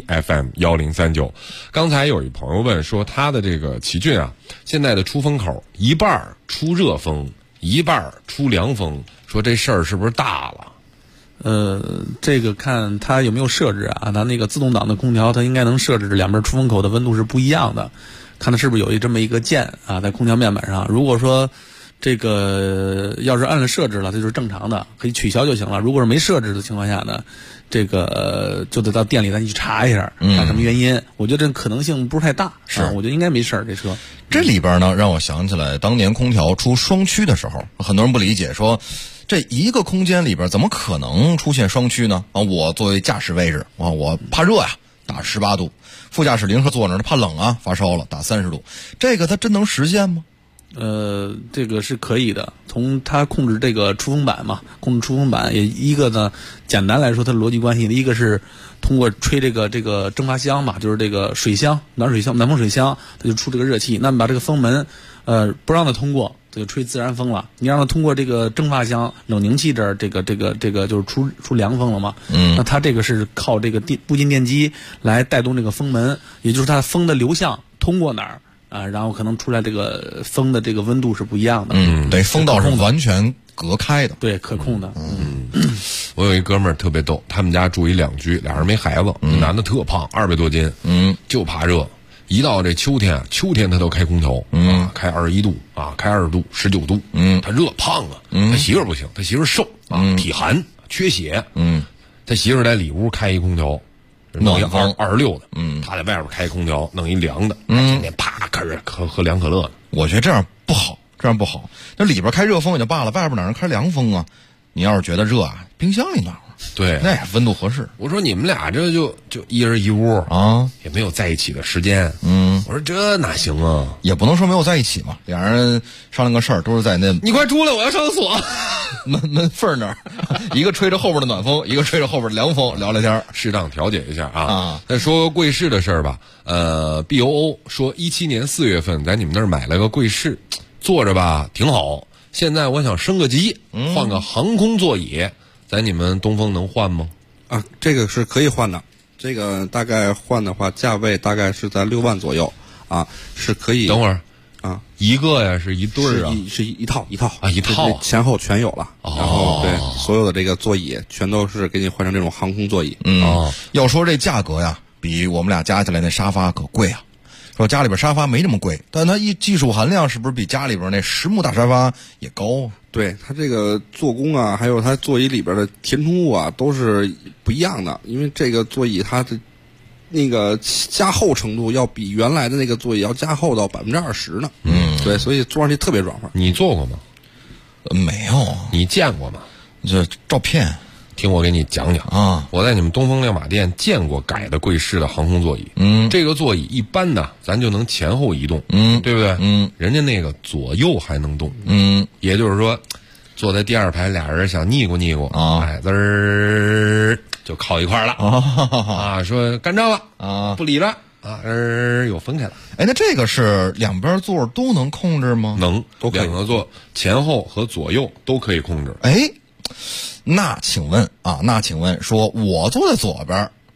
J: ACFM1039。刚才有一朋友问说，他的这个奇骏啊，现在的出风口一半出热风，一半出凉风，说这事儿是不是大了？
O: 这个看它有没有设置啊，它那个自动挡的空调，它应该能设置两边出风口的温度是不一样的。看它是不是有这么一个键啊，在空调面板上。如果说这个要是按了设置了，它就是正常的，可以取消就行了。如果是没设置的情况下呢，这个就得到店里咱去查一下，看什么原因。我觉得这可能性不是太大，
B: 是
O: 我觉得应该没事儿。这车
B: 这里边呢，让我想起来当年空调出双区的时候，很多人不理解，说这一个空间里边怎么可能出现双区呢？我作为驾驶位置我怕热呀，打18度。副驾驶林和坐那儿，他怕冷啊，发烧了，打30度，这个他真能实现吗？
O: 这个是可以的。从它控制这个出风板嘛，控制出风板也一个呢，简单来说它的逻辑关系的一个是通过吹这个蒸发箱嘛，就是这个水箱，暖水箱、南风水箱，它就出这个热气，那么把这个风门不让它通过，它就吹自然风了。你让它通过这个蒸发箱、冷凝器这儿，这个就是出凉风了嘛。那它这个是靠这个步进电机来带动这个风门，也就是它风的流向通过哪儿。然后可能出来这个风的这个温度是不一样的。
B: 对，风道是完全隔开的，
O: 对，可控的。
J: 我有一哥们儿特别逗，他们家住一2居，俩人没孩子，那男的特胖，200多斤，就怕热。一到这秋天他都开空调，开21度啊，开20度、19度，他热胖啊。他媳妇儿不行，他媳妇儿瘦啊，体寒，缺血，他媳妇儿在里屋开一空调。弄一26的，他在外边开空调，弄一凉的，天天啪喝凉可乐的。
B: 我觉得这样不好，那里边开热风也就罢了，外边哪能开凉风啊？你要是觉得热啊，冰箱里暖和，
J: 对，
B: 那温度合适。
J: 我说你们俩这就一人一屋啊，也没有在一起的时间。我说这哪行啊？
B: 也不能说没有在一起嘛，俩人商量个事儿，都是在那。
J: 你快出来，我要上厕所。
B: 门缝那儿，一个吹着后边的暖风，一个吹着后边的凉风，聊聊天，
J: 适当调节一下啊。再说贵士的事儿吧。BOO 说17年4月份在你们那儿买了个贵士，坐着吧挺好。现在我想升个级，换个航空座椅，在你们东风能换吗？
Q: 这个是可以换的。这个大概换的话，价位大概是在6万左右啊，是可以。
J: 等会儿啊，一个呀，是一对儿啊，
Q: 是一套
J: 啊，一套
Q: 前后全有了。然后对所有的这个座椅全都是给你换成这种航空座椅。
B: 要说这价格呀，比我们俩加起来那沙发可贵啊。说家里边沙发没那么贵，但它技术含量是不是比家里边那实木大沙发也高？
Q: 对，它这个做工啊，还有它座椅里边的填充物啊，都是不一样的。因为这个座椅它的那个加厚程度要比原来的那个座椅要加厚到20%呢。对，所以坐上去特别软和。
J: 你坐过吗？
B: 没有。
J: 你见过吗？
B: 这照片。
J: 听我给你讲讲啊！我在你们东风亮马店见过改的贵士的航空座椅。这个座椅一般呢，咱就能前后移动，对不对？人家那个左右还能动，也就是说，坐在第2排俩人想腻咕腻咕啊，滋儿就靠一块了啊，说干仗了啊，不理了啊，又分开了。
B: 那这个是两边座都能控制吗？
J: 能，两个座前后和左右都可以控制。
B: 那请问说，我坐在左边，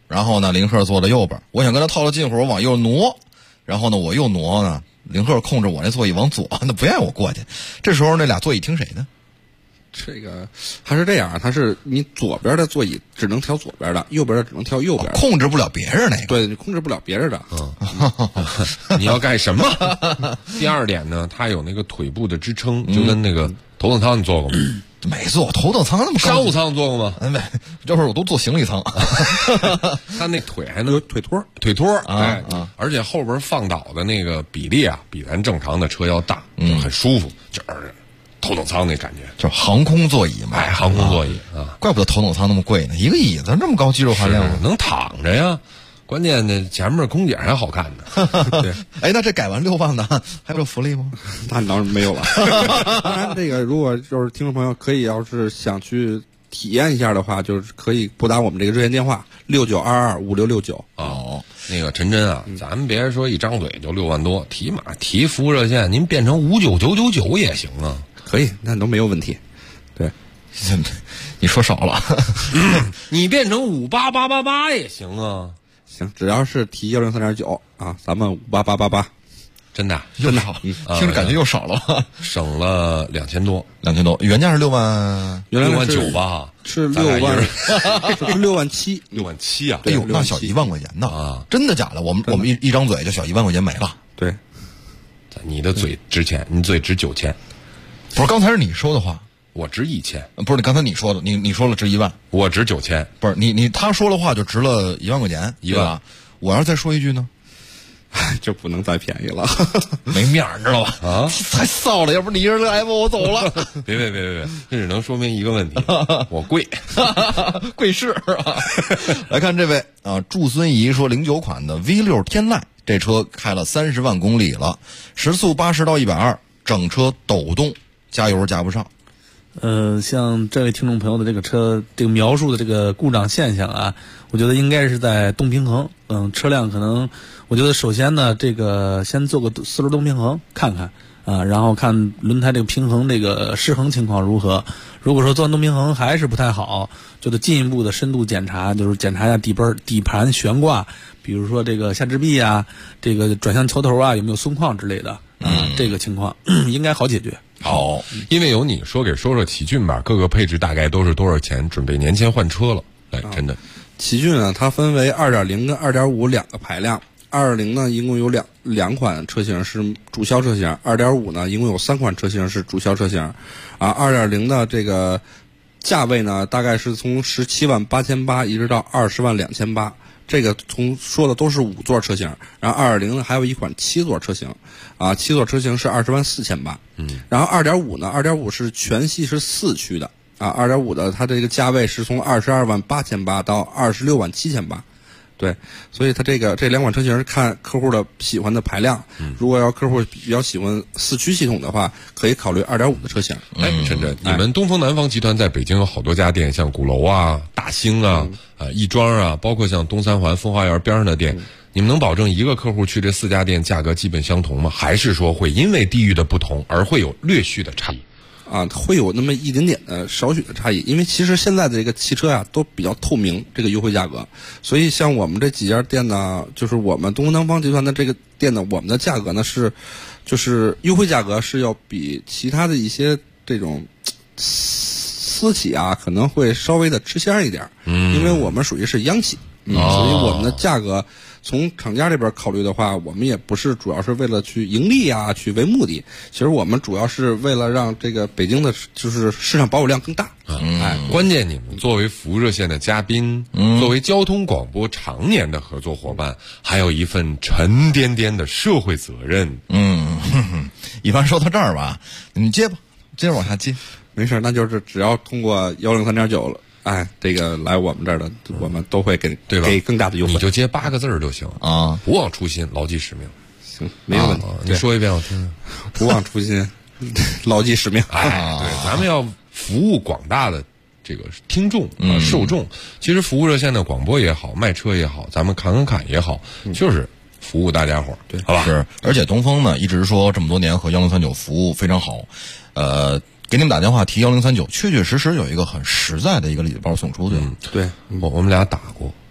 B: 然后呢，林鹤坐在右边，我想跟他套套近乎，我往右挪，然后呢，我右挪呢，林鹤控制我那座椅往左，那不愿意我过去。这时候那俩座椅听谁的？
Q: 这个还是这样，它是你左边的座椅只能调左边的，右边的只能调右边的，
B: 控制不了别人那个。
Q: 对，你控制不了别人的。
J: 你要干什么？第二点呢，它有那个腿部的支撑，就跟那个头等舱你坐过吗？
B: 没坐，头等舱那么高。
J: 商务舱坐过吗？
B: 没，要不是我都坐行李舱。
J: 他那腿还能
Q: 有腿托，
J: 而且后边放倒的那个比例啊，比咱正常的车要大，就很舒服，就是头等舱那感觉，
B: 就是航空座椅嘛。
J: 航空座椅啊，
B: 怪不得头等舱那么贵呢，一个椅子这么高肌肉含量，
J: 能躺着呀。关键呢，前面空姐还好看呢。
B: 对，哎，那这改完6万的还有福利吗？
Q: 那当然没有了。当然，这个如果就是听众朋友可以，要是想去体验一下的话，就是可以拨打我们这个热线电话69225669。
J: 哦，那个陈真啊，咱们别说一张嘴就6万多，提服务热线，您变成59999也行啊，
Q: 可以，那都没有问题。对，
B: 你说少了，
J: 你变成58888也行啊。
Q: 行，只要是提103.9啊，咱们58888，
J: 真的
B: 又少，听着感觉又少了，
J: 省了2000多
B: ，2000多，原价是6万，
Q: 原来
J: 6万9吧，
Q: 是6万，是6万7，6
J: 万7啊！
B: 哎呦，那小1万块钱呢啊！真的假的？我们一张嘴就小1万块钱没了。
Q: 对，
J: 你的嘴值钱，你嘴值9000，
B: 不是刚才是你说的话。
J: 我值1000，
B: 不是你刚才你说的，你说了值1万，
J: 我值9000，
B: 不是你他说的话就值了1万块钱，1万，我要是再说一句呢，
Q: 就不能再便宜了，
B: 没面儿，知道吧？啊，太臊了，要不你一人来吧，我走了。
J: 别，这只能说明一个问题，我贵，
B: 贵是啊。来看这位啊，祝孙怡说09款的 V6 天籁，这车开了30万公里了，时速80到120，整车抖动，加油加不上。
O: 像这位听众朋友的这个车这个描述的这个故障现象啊，我觉得应该是在动平衡。车辆可能，我觉得首先呢，这个先做个4轮动平衡看看啊，然后看轮胎这个平衡这个失衡情况如何。如果说做完动平衡还是不太好，就得进一步的深度检查，就是检查一下底盘悬挂，比如说这个下支臂啊，这个转向球头啊有没有松旷之类的啊，这个情况应该好解决。
J: 好，因为有你说说奇骏吧，各个配置大概都是多少钱？准备年前换车了，哎，真的。
Q: 奇骏啊，它分为2.0跟2.5两个排量。2.0呢，一共有两款车型是主销车型；2.5呢，一共有3款车型是主销车型。啊，2.0的这个价位呢，大概是从17万8800一直到20万2800。这个说的都是5座车型，然后2.0呢还有一款7座车型，啊，7座车型是20万4800。然后2.5呢，2.5是全系是4驱的，啊，2.5的它这个价位是从22万8800到26万7800。对，所以它这两款车型是看客户的喜欢的排量。如果要客户比较喜欢4驱系统的话，可以考虑2.5的车型。
J: 哎，陈真，你们东风南方集团在北京有好多家店，像鼓楼啊、大兴啊、亦庄啊，包括像东三环风花园边上的店，你们能保证一个客户去这4家店价格基本相同吗？还是说会因为地域的不同而会有略许的差异？
Q: 啊，会有那么一点点的少许的差异，因为其实现在的这个汽车呀都比较透明，这个优惠价格，所以像我们这几家店呢，就是我们东风南方集团的这个店呢，我们的价格呢就是优惠价格是要比其他的一些这种私企啊可能会稍微的吃香一点，因为我们属于是央企，所以我们的价格从厂家这边考虑的话，我们也不是主要是为了去盈利啊去为目的，其实我们主要是为了让这个北京的就是市场保有量更大。
J: 哎，关键你们作为服务热线的嘉宾，作为交通广播常年的合作伙伴，还有一份沉甸甸的社会责任。
B: 一般说到这儿吧，你接吧，接着往下接，
Q: 没事，那就是只要通过103.9了。哎，这个来我们这儿的，我们都会给更大的优惠。
J: 你就接8个字就行啊，不忘初心，牢记使命。
Q: 行，没有问题。
J: 你说一遍我听听。
Q: 不忘初心，牢记使命。
J: 哎，对，咱们要服务广大的这个听众啊受众。其实服务热线的广播也好，卖车也好，咱们侃也好，就是服务大家伙，
Q: 对，
J: 好吧？
B: 是，而且东风呢一直说这么多年和1039服务非常好，给你们打电话提1039，确确实实有一个很实在的一个礼包送出，对吧？
Q: 对，
J: 我们俩打过，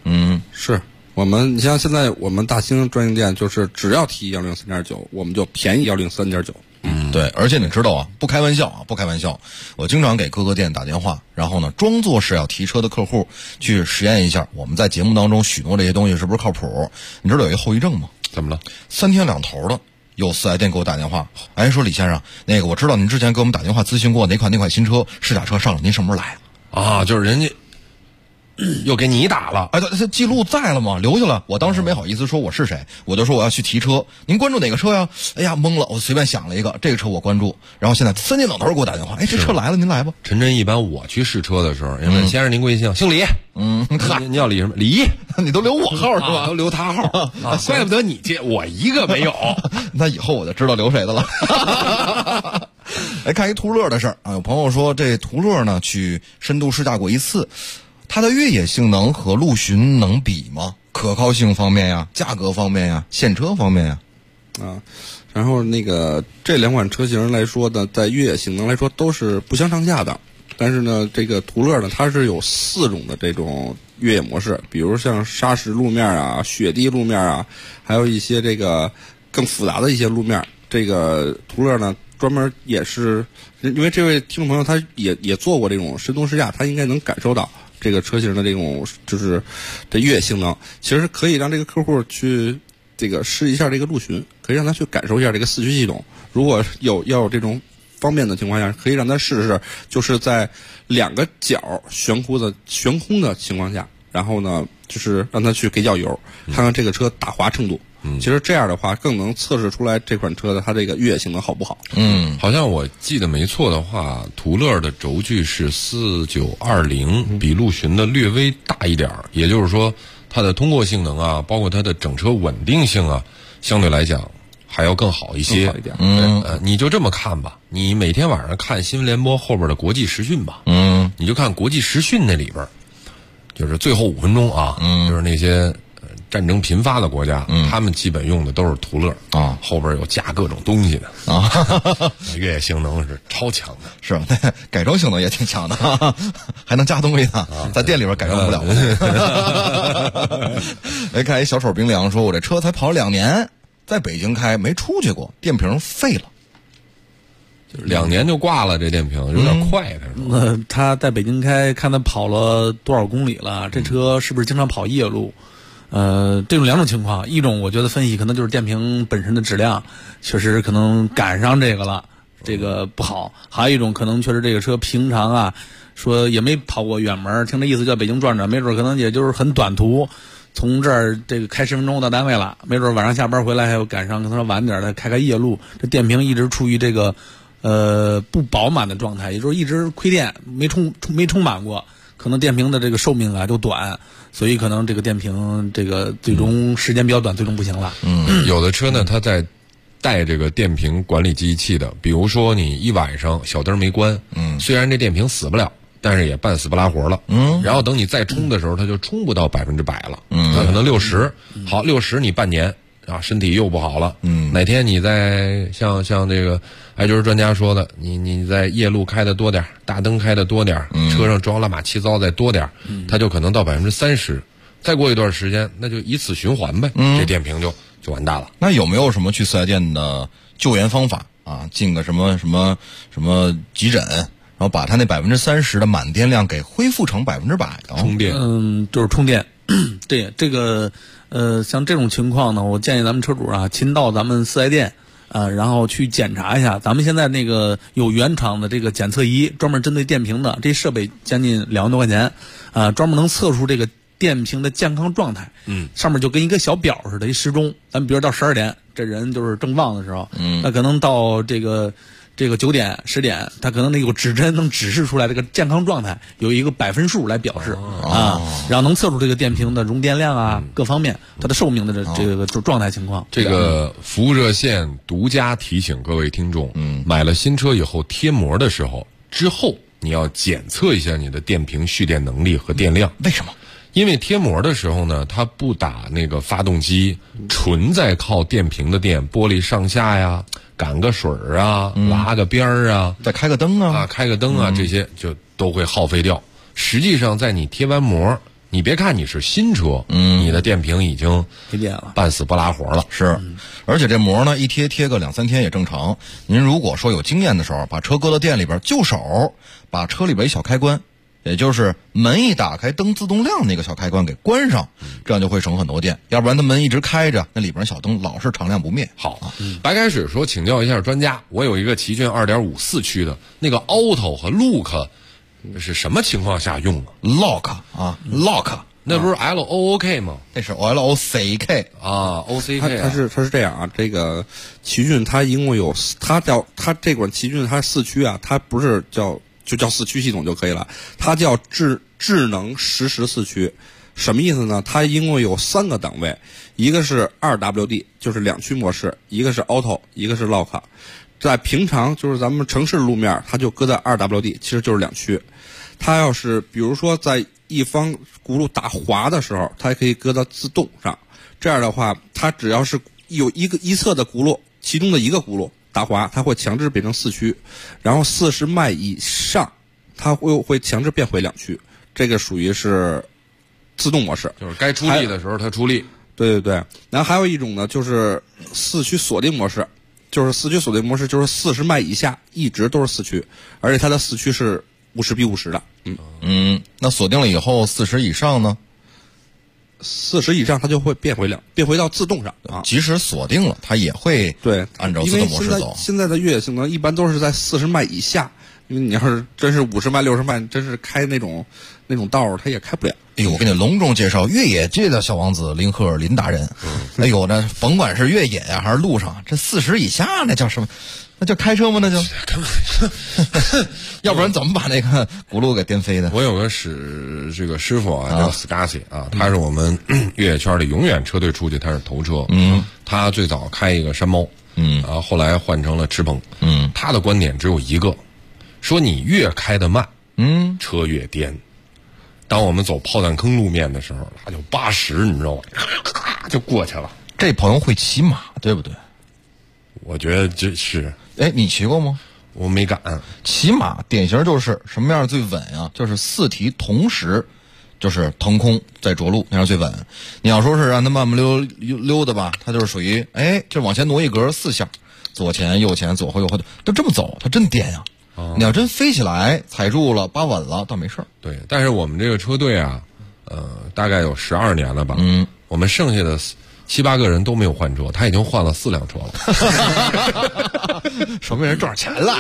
Q: 是我们，你像现在我们大兴专营店，就是只要提103.9，我们就便宜103.9。
B: 对，而且你知道啊，不开玩笑，我经常给各个店打电话，然后呢，装作是要提车的客户去实验一下我们在节目当中许诺这些东西是不是靠谱。你知道有一后遗症吗？
J: 怎么了
B: ？3天2头的。有4S店给我打电话，说李先生，那个我知道您之前给我们打电话咨询过哪款新车试驾车上了，您什么时候来
J: 啊？就是人家又给你打了，
B: 他记录在了吗？留下了。我当时没好意思说我是谁，我就说我要去提车，您关注哪个车呀？懵了，我随便想了一个，这个车我关注。然后现在3天2头给我打电话，这车来了，您来吧。
J: 陈真一般我去试车的时候，人问先生您贵姓？姓李。你要李什么？李，
B: 你都留我号是吧？
J: 都留他号啊，怪不得你接我一个没有。
B: 那以后我就知道留谁的了。看一途乐的事儿啊，有朋友说这途乐呢去深度试驾过一次，它的越野性能和陆巡能比吗？可靠性方面呀，价格方面呀，现车方面呀，
Q: 然后这2款车型来说呢，在越野性能来说都是不相上下的。但是呢，这个途乐呢，它是有4种的这种越野模式，比如像砂石路面啊、雪地路面啊，还有一些这个更复杂的一些路面。这个途乐呢，专门也是因为这位听众朋友他也做过这种深度试驾，他应该能感受到这个车型的这种就是这越野性能，其实可以让这个客户去这个试一下这个陆巡，可以让他去感受一下这个4驱系统。如果要有这种方便的情况下，可以让他试试，就是在2个角悬空的情况下，然后呢，就是让他去给脚油，看看这个车打滑程度。其实这样的话，更能测试出来这款车的它这个越野性能好不好。
J: 好像我记得没错的话，途乐的轴距是4920，比陆巡的略微大一点，也就是说，它的通过性能啊，包括它的整车稳定性啊，相对来讲还要更好一些。
Q: 更好一点。
J: 你就这么看吧，你每天晚上看新闻联播后边的国际时讯吧。你就看国际时讯那里边，就是最后5分钟啊，就是那些战争频发的国家，他们基本用的都是途乐啊，后边有加各种东西的啊，越野性能是超强的，
B: 是吧？改装性能也挺强的，还能加东西呢，在店里边改装不了。看一小丑冰凉说，我这车才跑了2年，在北京开没出去过，电瓶废了。
J: 就是2年就挂了，这电瓶有点快。
O: 他在北京开，看他跑了多少公里了？这车是不是经常跑夜路？这种2种情况，一种我觉得分析可能就是电瓶本身的质量确实可能赶上这个了，这个不好；还有一种可能确实这个车平常啊，说也没跑过远门，听这意思叫北京转转，没准可能也就是很短途，从这儿这个开10分钟到单位了，没准晚上下班回来还有赶上，可能晚点的开夜路，这电瓶一直处于这个不饱满的状态，也就是一直亏电，没充满过。可能电瓶的这个寿命啊就短，所以可能这个电瓶这个最终时间比较短，最终不行了。
J: 有的车呢，它在带这个电瓶管理记忆器的，比如说你一晚上小灯没关，虽然这电瓶死不了，但是也半死不拉活了。然后等你再充的时候，它就充不到100%了，可能60%。好，60%你半年啊，身体又不好了。哪天你再像这个艾就是专家说的，你在夜路开的多点，大灯开的多点，车上装乱码七糟再多点，它就可能到30%。再过一段时间，那就以此循环呗，这电瓶就完蛋了。
B: 那有没有什么去4S店的救援方法啊？进个什么急诊，然后把它那30%的满电量给恢复成100%的
J: 充电？
O: 就是充电。对这个像这种情况呢，我建议咱们车主啊，勤到咱们4S店。然后去检查一下，咱们现在那个有原厂的这个检测仪，专门针对电瓶的，这设备将近2万多块钱，专门能测出这个电瓶的健康状态。上面就跟一个小表似的，一时钟。咱们比如到12点，这人就是正旺的时候，那可能到这个9点、10点，它可能那有指针能指示出来这个健康状态，有一个百分数来表示然后能测出这个电瓶的容电量啊，各方面它的寿命的这个状态情况。
J: 这个服务热线独家提醒各位听众，买了新车以后贴膜的时候，之后你要检测一下你的电瓶蓄电能力和电量。
B: 为什么？
J: 因为贴膜的时候呢，它不打那个发动机，纯在靠电瓶的电，玻璃上下呀，赶个水啊，拉个边儿啊，
B: 再开个灯啊，
J: 这些就都会耗费掉。实际上，在你贴完膜， 你别看你是新车，你的电瓶已经
O: 没电了，
J: 半死不拉活了。
B: 是，而且这膜呢一贴个2-3天也正常。您如果说有经验的时候，把车搁到店里边，就手把车里边一小开关，也就是门一打开灯自动亮那个小开关给关上，这样就会省很多电。要不然它门一直开着，那里边小灯老是常亮不灭。
J: 好，白开水说，请教一下专家，我有一个奇骏2.5四驱的，那个 Auto 和 Look 是什么情况下用的
B: ？Lock 啊 ，Lock，
J: 那不是 LOOK 吗？
B: 那是 LOCK
J: 啊 ，OCK。
Q: 它是这样啊，这个奇骏它一共有，它这款奇骏它四驱啊，它不是就叫四驱系统就可以了，它叫智能实时四驱。什么意思呢？它一共有3个档位，一个是 2WD， 就是2驱模式，一个是 Auto， 一个是 Lock。在平常就是咱们城市路面，它就搁在 2WD， 其实就是2驱。它要是比如说在一方轱辘打滑的时候，它还可以搁到自动上。这样的话，它只要是有一侧的轱辘，其中的一个轱辘打滑，它会强制变成4驱，然后40迈以上，它会强制变回2驱。这个属于是自动模式，
J: 就是该出力的时候它出力。
Q: 对。然后还有一种呢，就是4驱锁定模式。就是4驱锁定模式，就是40迈以下一直都是4驱，而且它的4驱是50/50的。
B: 那锁定了以后，40以上呢
Q: ？40以上它就会变回到自动上啊。
B: 即使锁定了，它也会按照自动模式走。
Q: 现在的越野性能一般都是在40迈以下，因为你要是真是50迈、60迈，真是开那种道儿，它也开不了。
B: 哎呦，我给你隆重介绍越野界的小王子林赫尔林达人。哎呦，那甭管是越野呀还是路上，这40以下那叫什么？那叫开车吗？那就要不然怎么把那个轱辘给颠飞的？
J: 我有个这个师傅啊，叫 Scassi 啊，他是我们越野圈里永远车队出去他是头车。他最早开一个山猫，然后后来换成了驰骋。他的观点只有一个，说你越开得慢，车越颠。当我们走炮弹坑路面的时候，他就80，你知道吗？就过去了。
B: 这朋友会骑马，对不对？
J: 我觉得这是。
B: 哎，你骑过吗？
J: 我没敢。
B: 骑马典型就是什么样最稳啊？就是4蹄同时，就是腾空在着陆，那样最稳。你要说是让他慢慢溜的吧，他就是属于就往前挪一格4下，左前右前左后右后，就这么走，他真颠呀。你要真飞起来，踩住了，扒稳了，倒没事儿。
J: 对，但是我们这个车队啊，大概有12年了吧。我们剩下的7-8个人都没有换车，他已经换了4辆车了。
B: 说明人赚钱了。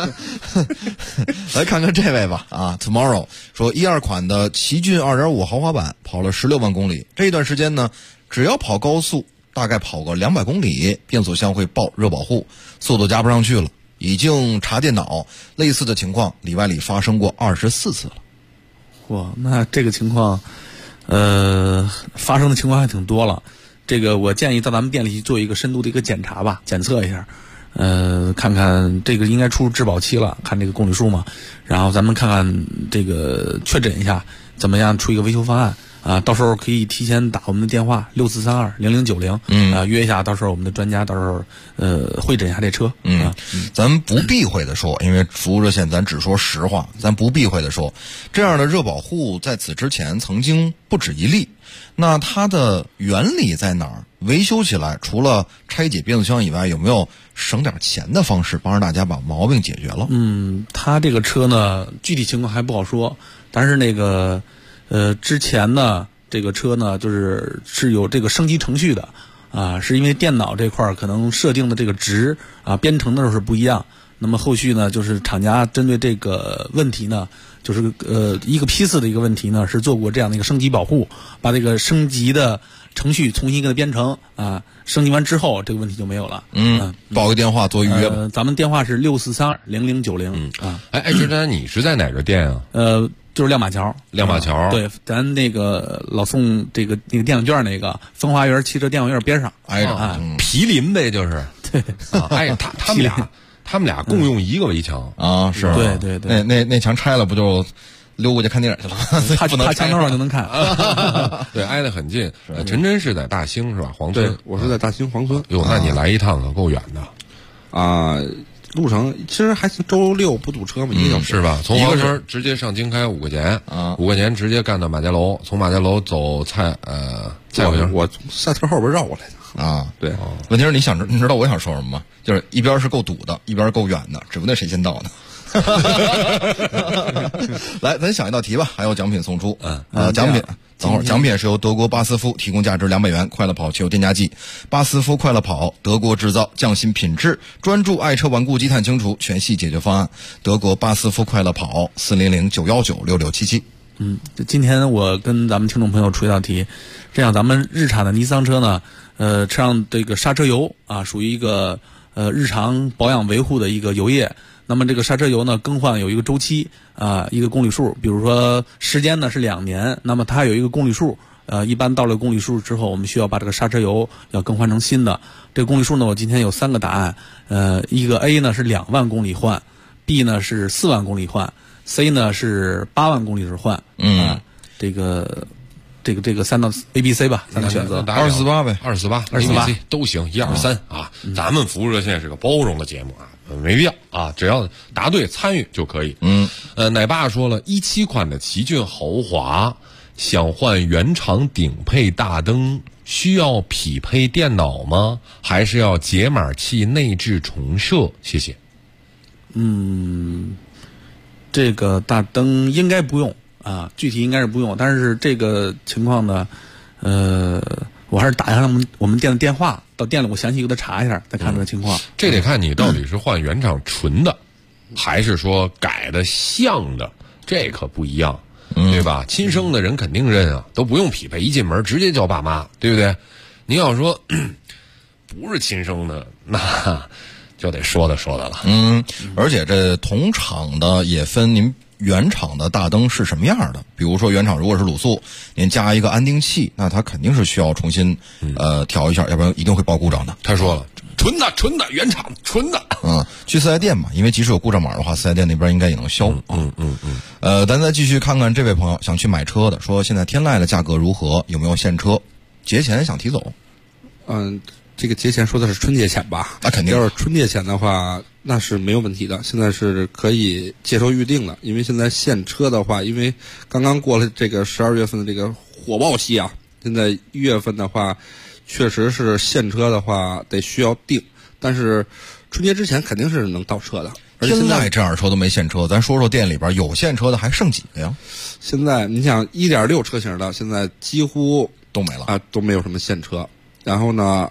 B: 来看看这位吧啊 ，Tomorrow 说12款的奇骏2.5豪华版跑了16万公里，这一段时间呢，只要跑高速，大概跑个200公里，变速箱会报热保护，速度加不上去了。已经查电脑，类似的情况里外里发生过24次了。
O: 哇，那这个情况，发生的情况还挺多了。这个我建议到咱们店里去做一个深度的一个检查吧，检测一下，看看这个应该出质保期了，看这个公里数嘛，然后咱们看看这个确诊一下，怎么样出一个维修方案。到时候可以提前打我们的电话6432-0090，约一下，到时候我们的专家到时候会诊一下这车。
B: 咱不避讳的说，因为服务热线咱只说实话，咱不避讳的说，这样的热保护在此之前曾经不止一例。那它的原理在哪儿？维修起来除了拆解变速箱以外，有没有省点钱的方式帮着大家把毛病解决了？
O: 它这个车呢，具体情况还不好说，但是那个之前呢，这个车呢是有这个升级程序的是因为电脑这块可能设定的这个值编程的时候是不一样。那么后续呢，就是厂家针对这个问题呢，就是一个批次的一个问题呢，是做过这样的一个升级保护，把这个升级的程序重新给它编程升级完之后，这个问题就没有了。
B: 报个电话做预约吧。
O: 咱们电话是6432-0090。
J: 之前你是在哪个店啊？
O: 就是亮马桥。
J: 亮马桥。
O: 对，咱那个老宋那个电影券那个风华园汽车电影院边上
B: 挨着
J: 毗邻呗，就是。
O: 对。
J: 他们俩共用一个围墙
B: 是。
O: 对。
B: 那墙拆了不就溜过去看电影去了？
O: 他墙头上就能看。
J: 对，挨得很近。陈真是在大兴是吧？黄村。
Q: 对，我是在大兴黄村。
J: 哟，那你来一趟可够远的。
Q: 路程其实还行，周六不堵车嘛，1个小时
J: 是吧？从黄村直接上京开5块钱，5块钱直接干到马家楼，从马家楼走菜
Q: 我从赛特后边绕过来的。对，
B: 问题是你知道我想说什么吗？就是一边是够堵的，一边够远的，指不定谁先到呢。来，咱想一道题吧，还有奖品送出。奖品，等会儿奖品是由德国巴斯夫提供价值200元快乐跑汽油添加剂。巴斯夫快乐跑，德国制造，匠心品质，专注爱车顽固积碳清除，全系解决方案。德国巴斯夫快乐跑，400-919-6677。
O: 今天我跟咱们听众朋友出一道题，这样咱们日产的尼桑车呢，车上这个刹车油啊，属于一个日常保养维护的一个油液。那么这个刹车油呢，更换有一个周期啊，一个公里数，比如说时间呢是2年，那么它有一个公里数，一般到了公里数之后，我们需要把这个刹车油要更换成新的。这个公里数呢，我今天有3个答案，一个 A 呢是2万公里换 ，B 呢是4万公里换 ，C 呢是8万公里时换。这个3到 A、B、C 吧，3个选择。
B: 248呗
J: ，248 都行，1、2、3啊。咱们服务热线是个包容的节目啊，没必要啊，只要答对参与就可以。奶爸说了，17款的奇骏豪华想换原厂顶配大灯，需要匹配电脑吗？还是要解码器内置重设？谢谢。
O: 这个大灯应该不用啊，具体应该是不用，但是这个情况呢，我还是打上我们店的电话，到店里我详细给他查一下，再看这个情况。
J: 这得看你到底是换原厂纯的，还是说改的像的，这可不一样，对吧？亲生的人肯定认啊，都不用匹配，一进门直接叫爸妈，对不对？你要说不是亲生的，那就得说的了。
B: 而且这同厂的也分您原厂的大灯是什么样的。比如说原厂如果是卤素，您加一个安定器，那它肯定是需要重新调一下，要不然一定会报故障的。
J: 他说了，纯的原厂纯的。
B: 去4S店嘛，因为即使有故障码的话，4S店那边应该也能消。咱再继续看看这位朋友想去买车的，说现在天籁的价格如何？有没有现车？节前想提走。
Q: 这个节前说的是春节前吧？
B: 那肯定。
Q: 要是春节前的话，那是没有问题的。现在是可以接受预定的，因为现在现车的话，因为刚刚过了这个12月份的这个火爆期啊，现在1月份的话，确实是现车的话得需要定，但是春节之前肯定是能到车的。
B: 天籁这样车都没现车，咱说说店里边有现车的还剩几个呀？
Q: 现在你想1.6车型的，现在几乎
B: 都没了
Q: 啊，都没有什么现车。然后呢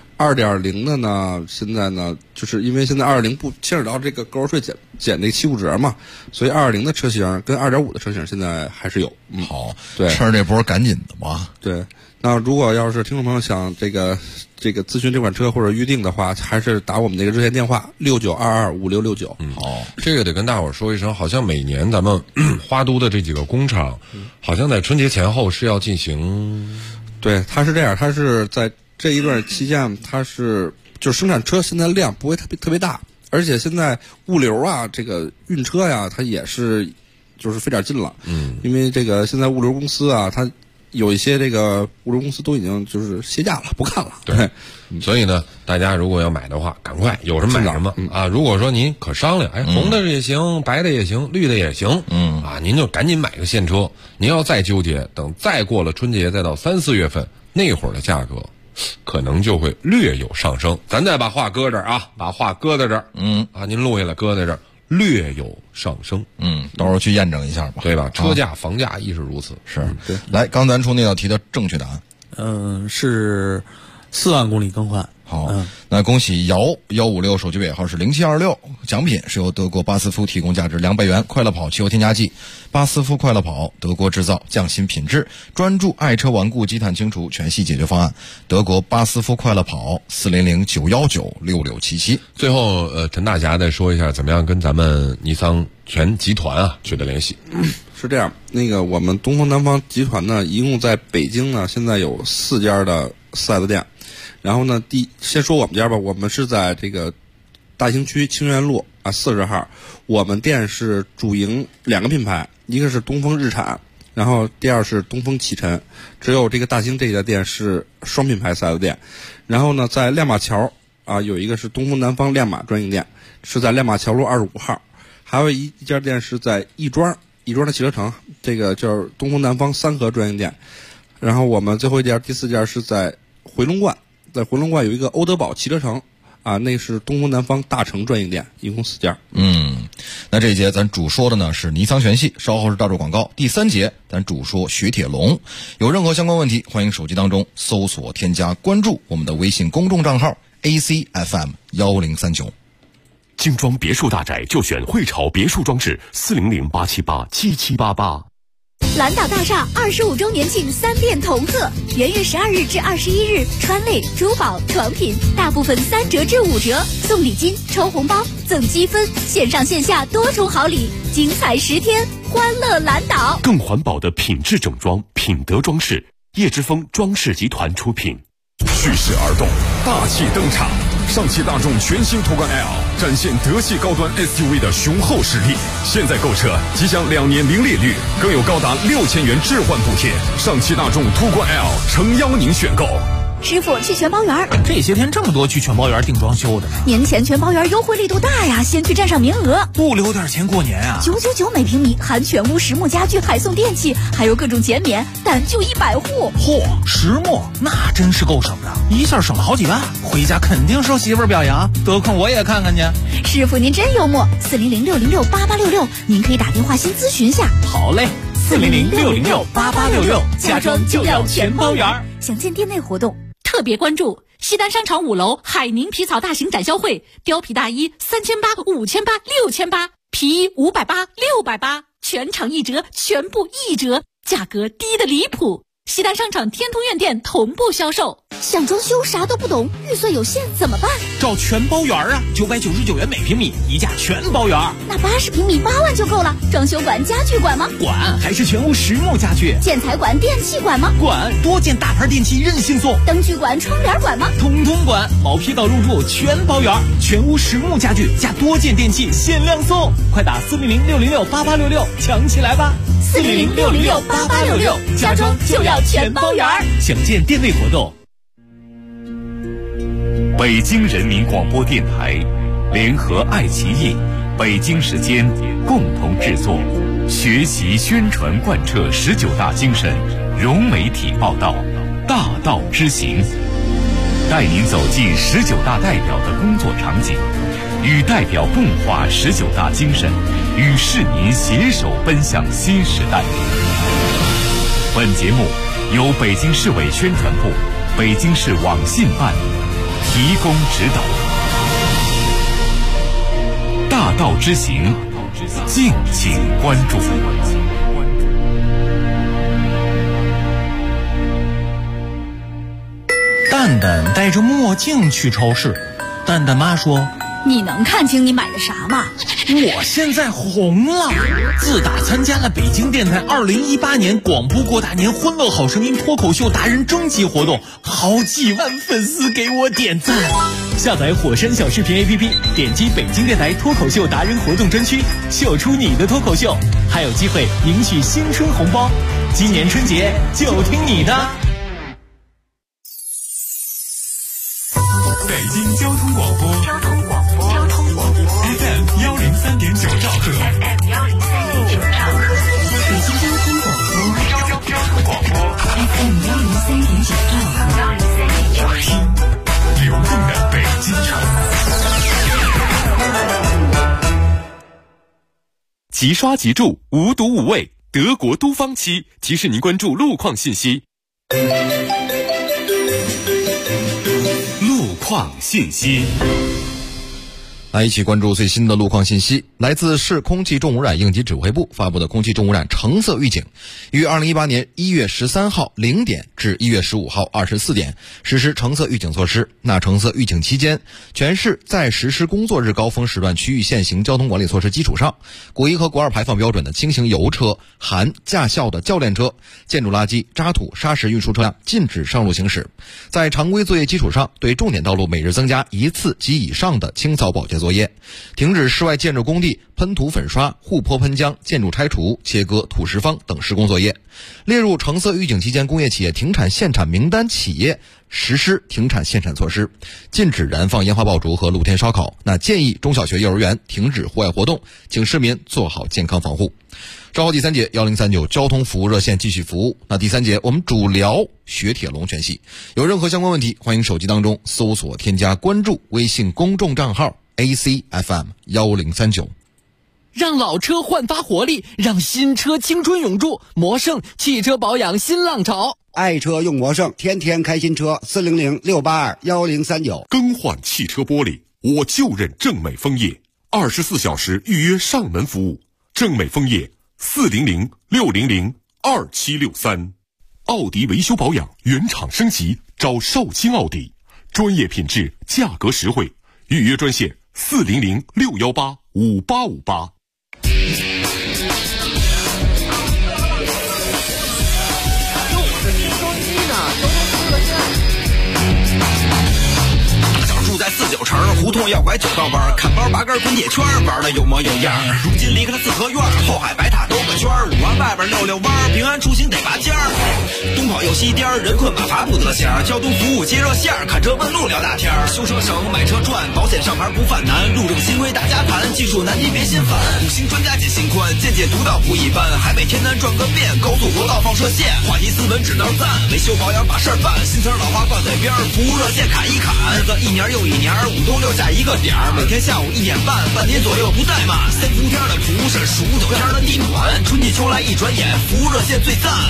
Q: ，2.0的呢，现在呢，就是因为现在2.0不牵扯到这个购置税减那个7、5折嘛，所以2.0的车型跟2.5的车型现在还是有。
B: 好，
Q: 对，
B: 趁这波赶紧的吧。
Q: 对，那如果要是听众朋友想这个咨询这款车或者预定的话，还是打我们这个热线电话69225669。
J: 好，这个得跟大伙儿说一声，好像每年咱们花都的这几个工厂，好像在春节前后是要进行。
Q: 对，它是这样，它是在这一段期间，它是就是生产车现在量不会特别大，而且现在物流啊，这个运车呀，它也是就是费点劲了。因为这个现在物流公司啊，它有一些这个物流公司都已经就是歇假了，不干了。
J: 对，所以呢，大家如果要买的话，赶快有什么买什么啊！如果说您可商量，红的也行，白的也行，绿的也行，您就赶紧买个现车。您要再纠结，等再过了春节，再到3、4月份那会儿的价格，可能就会略有上升。咱再把话搁这儿啊，把话搁在这儿，您录下来，搁在这儿，略有上升。
B: 到时候去验证一下吧，
J: 对吧？车价、房价亦是如此。
B: 是，对。来，刚咱出那道题的正确答
O: 案，是4万公里更换。
B: 好，那恭喜姚156，手机尾号是0726，奖品是由德国巴斯夫提供价值200元快乐跑汽油添加剂。巴斯夫快乐跑，德国制造，匠心品质，专注爱车顽固积碳清除，全系解决方案。德国巴斯夫快乐跑，400-919-6677。
J: 最后，陈大侠再说一下，怎么样跟咱们尼桑全集团取得联系？
Q: 是这样，那个我们东风南方集团呢，一共在北京呢，现在有4家的4S店。然后呢，先说我们家吧，我们是在这个大兴区清源路40号，我们店是主营2个品牌，一个是东风日产，然后第二是东风启辰，只有这个大兴这家店是双品牌4S店。然后呢，在亮马桥啊，有一个是东风南方亮马专营店，是在亮马桥路25号，还有一家店是在亦庄的汽车城，这个叫东风南方三河专营店。然后我们最后一家第4家是在回龙观，在回龙观有一个欧德宝汽车城啊，那是东风南方大成专营店，一共4家。
B: 那这一节咱主说的呢是尼桑全系，稍后是大众广告。第3节咱主说雪铁龙。有任何相关问题，欢迎手机当中搜索添加关注我们的微信公众账号 ACFM1039。
D: 精装别墅大宅就选汇潮别墅装饰，400-878-7788。
C: 蓝岛大厦25周年庆3店同贺，元月12日至21日，穿类、珠宝、床品大部分3折至5折，送礼金、抽红包、赠积分，线上线下多重好礼，精彩10天，欢乐蓝岛。
D: 更环保的品质整装，品德装饰，叶之峰装饰集团出品。
R: 蓄势而动，大气登场。上汽大众全新途观 L 展现德系高端 SUV 的雄厚实力。现在购车即享2年零利率，更有高达6000元置换补贴。上汽大众途观 L 诚邀您选购。
C: 师傅去全包园，
S: 这些天这么多去全包园订装修的，
C: 年前全包园优惠力度大呀，先去占上名额，
S: 不留点钱过年啊
C: ！999每平米，含全屋实木家具，还送电器，还有各种减免，但就100户。
S: 嚯，实木那真是够省的，一下省了好几万，回家肯定受媳妇儿表扬，得空我也看看去。
C: 师傅您真幽默，400-606-8866，您可以打电话先咨询下。
S: 好嘞，400-606-8866，家装就要全包园。
C: 详见店内活动。
L: 特别关注西单商场5楼海宁皮草大型展销会，貂皮大衣3800、5800、6800，皮衣580、680，全场1折，全部1折，价格低得离谱。西单商场天通苑店同步销售。
C: 想装修啥都不懂，预算有限怎么办？
S: 找全包园啊，999元每平米，一价全包园。
C: 那80平米8万就够了。装修管、家具管吗？
S: 管，还是全屋实木家具。
C: 建材管、电器管吗？
S: 管，多件大牌电器任性送。
C: 灯具管、窗帘管吗？
S: 通通管，毛坯到入住全包园，全屋实木家具加多件电器限量送，快打400-606-8866抢起来吧
C: ！400-606-8866，家装就要全包园。
S: 详见店内活动。
A: 北京人民广播电台联合爱奇艺、北京时间共同制作，学习宣传贯彻19大精神，融媒体报道，大道之行，带您走进19大代表的工作场景，与代表共话19大精神，与市民携手奔向新时代。本节目由北京市委宣传部、北京市网信办提供指导。大道之行，敬请关注。
S: 蛋蛋戴着墨镜去超市，蛋蛋妈说：“
L: 你能看清你买的啥吗？
S: 我现在红了！自打参加了北京电台2018年广播过大年欢乐好声音脱口秀达人征集活动，好几万粉丝给我点赞。下载火山小视频 APP， 点击北京电台脱口秀达人活动专区，秀出你的脱口秀，还有机会赢取新春红包。今年春节就听你的！
R: 北京交通广播FM 103.9兆赫，
C: 北京交通广播 FM 103.9兆赫，
R: 流动的北京城。
D: 即刷即住，无毒无味，德国都方漆提示您关注路况信息。路况信息。
B: 来一起关注最新的路况信息。来自市空气重污染应急指挥部发布的空气重污染橙色预警，于2018年1月13号0点至1月15号24点实施橙色预警措施。那橙色预警期间，全市在实施工作日高峰时段区域限行交通管理措施基础上，国1和国2排放标准的轻型油车、含驾校的教练车、建筑垃圾、渣土、砂石运输车辆禁止上路行驶。在常规作业基础上，对重点道路每日增加1次及以上的清扫保洁作业，停止室外建筑工地喷涂粉刷、护坡喷浆、建筑拆除、切割、土石方等施工作业，列入橙色预警期间工业企业停产限产名单企业，实施停产限产措施，禁止燃放烟花爆竹和露天烧烤。那建议中小学、幼儿园停止户外活动，请市民做好健康防护。稍后第3节1039交通服务热线继续服务。那第3节我们主聊雪铁龙全系，有任何相关问题，欢迎手机当中搜索添加关注微信公众账号 ACFM1039。
E: 让老车焕发活力，让新车青春永驻。魔胜汽车保养新浪潮，
T: 爱车用魔胜，天天开新车。400-682-1039。
D: 更换汽车玻璃，我就认正美枫叶，24小时预约上门服务。正美枫叶400-600-2763。奥迪维修保养原厂升级，找少卿奥迪，专业品质，价格实惠。预约专线400-618-5858。
I: 住在49城，胡同要拐9道弯，看包拔根滚铁圈，玩的有模有样。如今离开了四合院，后海白塔兜个圈，5环外边溜溜弯，平安出行得拔尖儿。东跑又西颠，人困马乏不得闲。交通服务接热线，看车问路聊大天。修车省，买车赚，保险上牌不犯难。路政新规大家谈，技术难题别心烦。5星专家解心宽，见解独到不一般。海北天南转个遍，高速国道放射线，话题斯文指导赞，维修保养把事儿办。新词老话挂嘴边，服务热线砍一砍。日子一年又一年，5通6下一个点儿，每天下午1点半，半年左右不怠慢。3伏天的厨师，数9天的地暖，春季秋来一转眼，服务热线最赞。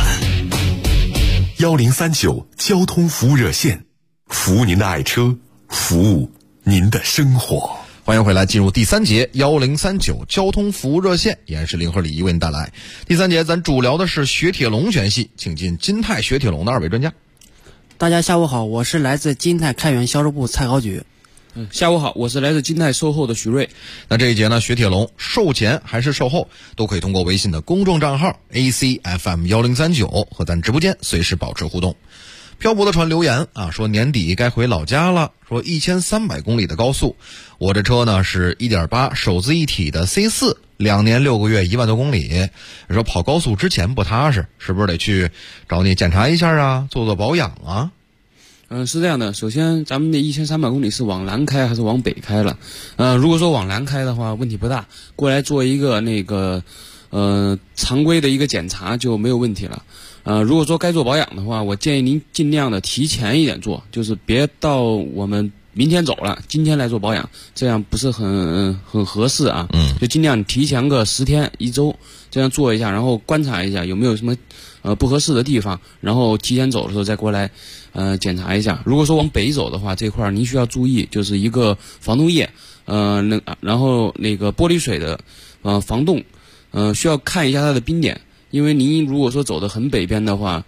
P: 1039交通服务热线，服务您的爱车，服务您的生活。
B: 欢迎回来，进入第3节1039交通服务热线，依然是林和李一为您带来。第3节咱主聊的是雪铁龙全系，请进金泰雪铁龙的2位专家。
U: 大家下午好，我是来自金泰开源销售部蔡高举。
V: 下午好，我是来自金泰售后的徐瑞。
B: 那这一节呢，雪铁龙售前还是售后都可以通过微信的公众账号 ACFM1039 和咱直播间随时保持互动。漂泊的船留言啊，说年底该回老家了，说1300公里的高速，我这车呢是 1.8 手自一体的 C4， 2年6个月1万多公里，说跑高速之前不踏实，是不是得去找你检查一下啊，做做保养啊？
V: 是这样的，首先咱们的1300公里是往南开还是往北开了？如果说往南开的话，问题不大，过来做一个常规的一个检查就没有问题了。如果说该做保养的话，我建议您尽量的提前一点做，就是别到我们明天走了，今天来做保养，这样不是很合适啊。就尽量提前个10天1周，这样做一下，然后观察一下有没有什么不合适的地方，然后提前走的时候再过来检查一下。如果说往北走的话，这块您需要注意，就是一个防冻液，然后那个玻璃水的防冻，需要看一下它的冰点，因为您如果说走得很北边的话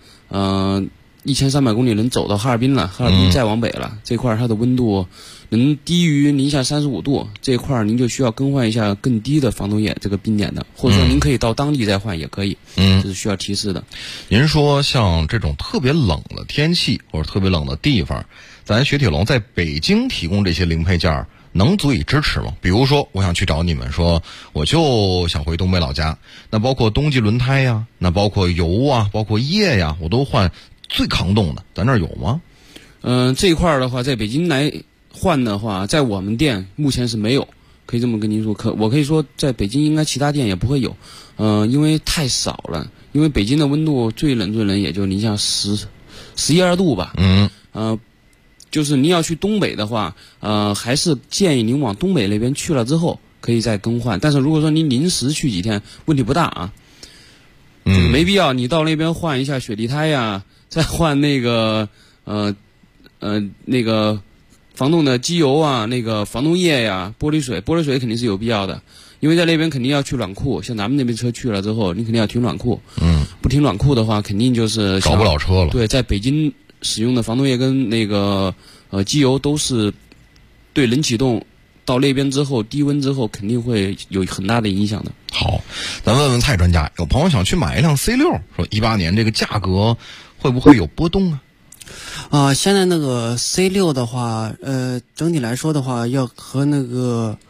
V: ，1300公里能走到哈尔滨了，哈尔滨再往北了，这块它的温度能低于零下35度，这块您就需要更换一下更低的防冻液这个冰点的，或者说您可以到当地再换也可以，这是需要提示的。
B: 您说像这种特别冷的天气或者特别冷的地方，咱雪铁龙在北京提供这些零配件能足以支持吗？比如说我想去找你们，说我就想回东北老家，那包括冬季轮胎呀，那包括油啊，包括液呀，我都换最抗冻的，咱这儿有吗？
V: 这一块的话，在北京来换的话，在我们店目前是没有，可以这么跟您说。我可以说，在北京应该其他店也不会有，因为太少了。因为北京的温度最冷也就零下11、12度吧。就是您要去东北的话，还是建议您往东北那边去了之后可以再更换。但是如果说您临时去几天，问题不大啊。没必要你到那边换一下雪地胎呀，再换那个防冻的机油啊，那个防冻液呀，玻璃水肯定是有必要的，因为在那边肯定要去暖库，像咱们那边车去了之后，你肯定要停暖库。不停暖库的话，肯定就是
B: 找不了车了。
V: 对，在北京使用的防冻液跟那个机油都是对冷启动到那边之后，低温之后肯定会有很大的影响的。
B: 好，咱问问蔡专家，有朋友想去买一辆 C6， 说18年这个价格会不会有波动啊？
U: 现在那个 C6 的话，整体来说的话，要和那个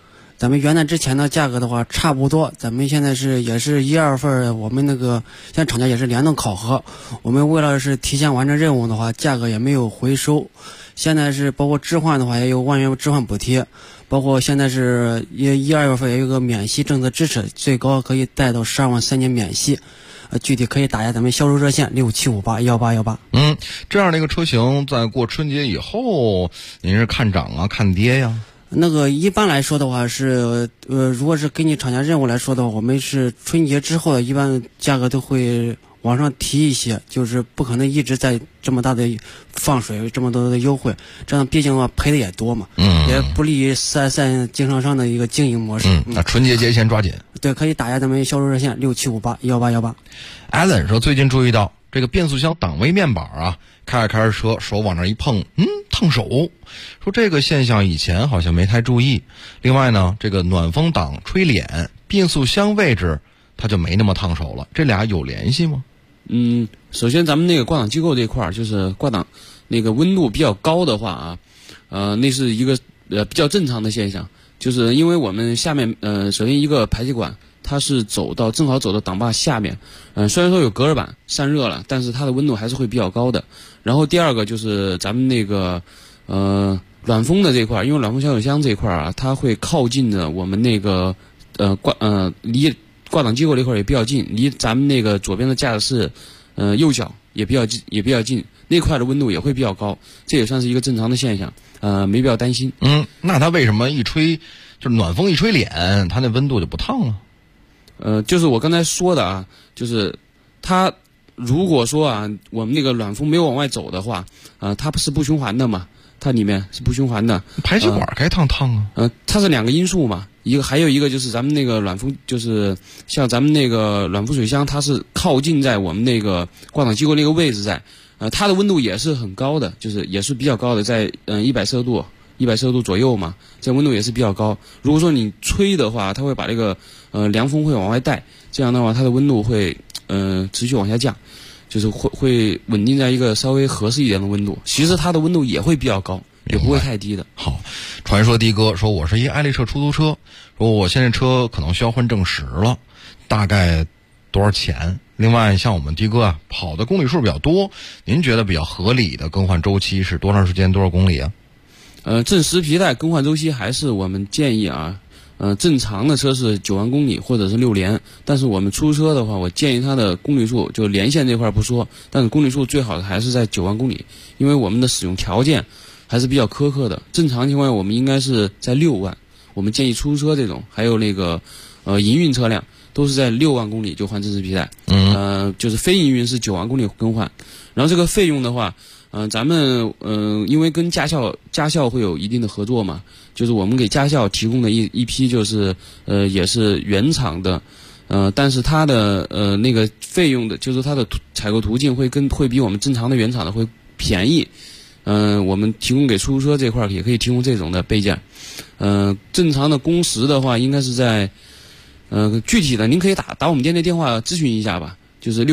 U: 咱们元旦之前的价格的话差不多，咱们现在也是1、2月份，我们那个现在厂家也是联动考核，我们为了是提前完成任务的话，价格也没有回收。现在是包括置换的话也有万元置换补贴，包括现在是1、2月份也有个免息政策支持，最高可以贷到12万3年免息。具体可以打下咱们销售热线67581818。
B: 这样的一个车型在过春节以后，您是看涨啊看跌呀？
U: 那个一般来说的话是如果是给你厂家任务来说的话，我们是春节之后一般价格都会往上提一些，就是不可能一直在这么大的放水，这么多的优惠，这样毕竟的话赔的也多嘛，也不利于4S经销商的一个经营模式。
B: 那春节前抓紧。
U: 对，可以打下咱们销售热线67581818。
B: Allen 说，最近注意到这个变速箱档位面板啊，开着车手往那一碰，烫手。说这个现象以前好像没太注意。另外呢，这个暖风档吹脸，变速箱位置它就没那么烫手了，这俩有联系吗？
V: 首先咱们那个挂档机构这块儿，就是挂档那个温度比较高的话啊，那是一个比较正常的现象，就是因为我们下面首先一个排气管它是正好走到档把下面，虽然说有隔热板散热了，但是它的温度还是会比较高的。然后第二个就是咱们那个暖风的这块，因为暖风小油箱这块啊，它会靠近的我们那个离挂档机构这块也比较近，离咱们那个左边的驾驶室右脚也比较近，那块的温度也会比较高，这也算是一个正常的现象，没必要担心。
B: 那它为什么就是暖风一吹脸，它那温度就不烫了？
V: 就是我刚才说的啊，就是它如果说啊，我们那个暖风没有往外走的话，它是不循环的嘛，它里面是不循环的，
B: 排气管该烫啊。
V: 它是两个因素嘛，还有一个就是咱们那个暖风，就是像咱们那个暖风水箱，它是靠近在我们那个挂档机构那个位置在，它的温度也是很高的，就是也是比较高的，在140度左右嘛，这温度也是比较高。如果说你吹的话，它会把这个凉风会往外带，这样的话它的温度会持续往下降，就是会稳定在一个稍微合适一点的温度。其实它的温度也会比较高，也不会太低的。
B: 好，传说的哥说，我是一爱丽舍出租车，说我现在车可能需要换正时了，大概多少钱？另外像我们的哥跑的公里数比较多，您觉得比较合理的更换周期是多长时间多少公里啊？
V: 正时皮带更换周期还是我们建议啊，正常的车是9万公里或者是6年，但是我们出租车的话，我建议它的公里数就连线这块不说，但是公里数最好的还是在9万公里，因为我们的使用条件还是比较苛刻的。正常情况下我们应该是在6万，我们建议出租车这种还有那个营运车辆都是在6万公里就换正时皮带，就是非营运是9万公里更换。然后这个费用的话，咱们因为跟驾校会有一定的合作嘛，就是我们给驾校提供的一批就是也是原厂的，但是它的那个费用的，就是它的采购途径会比我们正常的原厂的会便宜。我们提供给出租车这块也可以提供这种的备件。正常的工时的话，应该是在具体的您可以打我们店的电话咨询一下吧，就是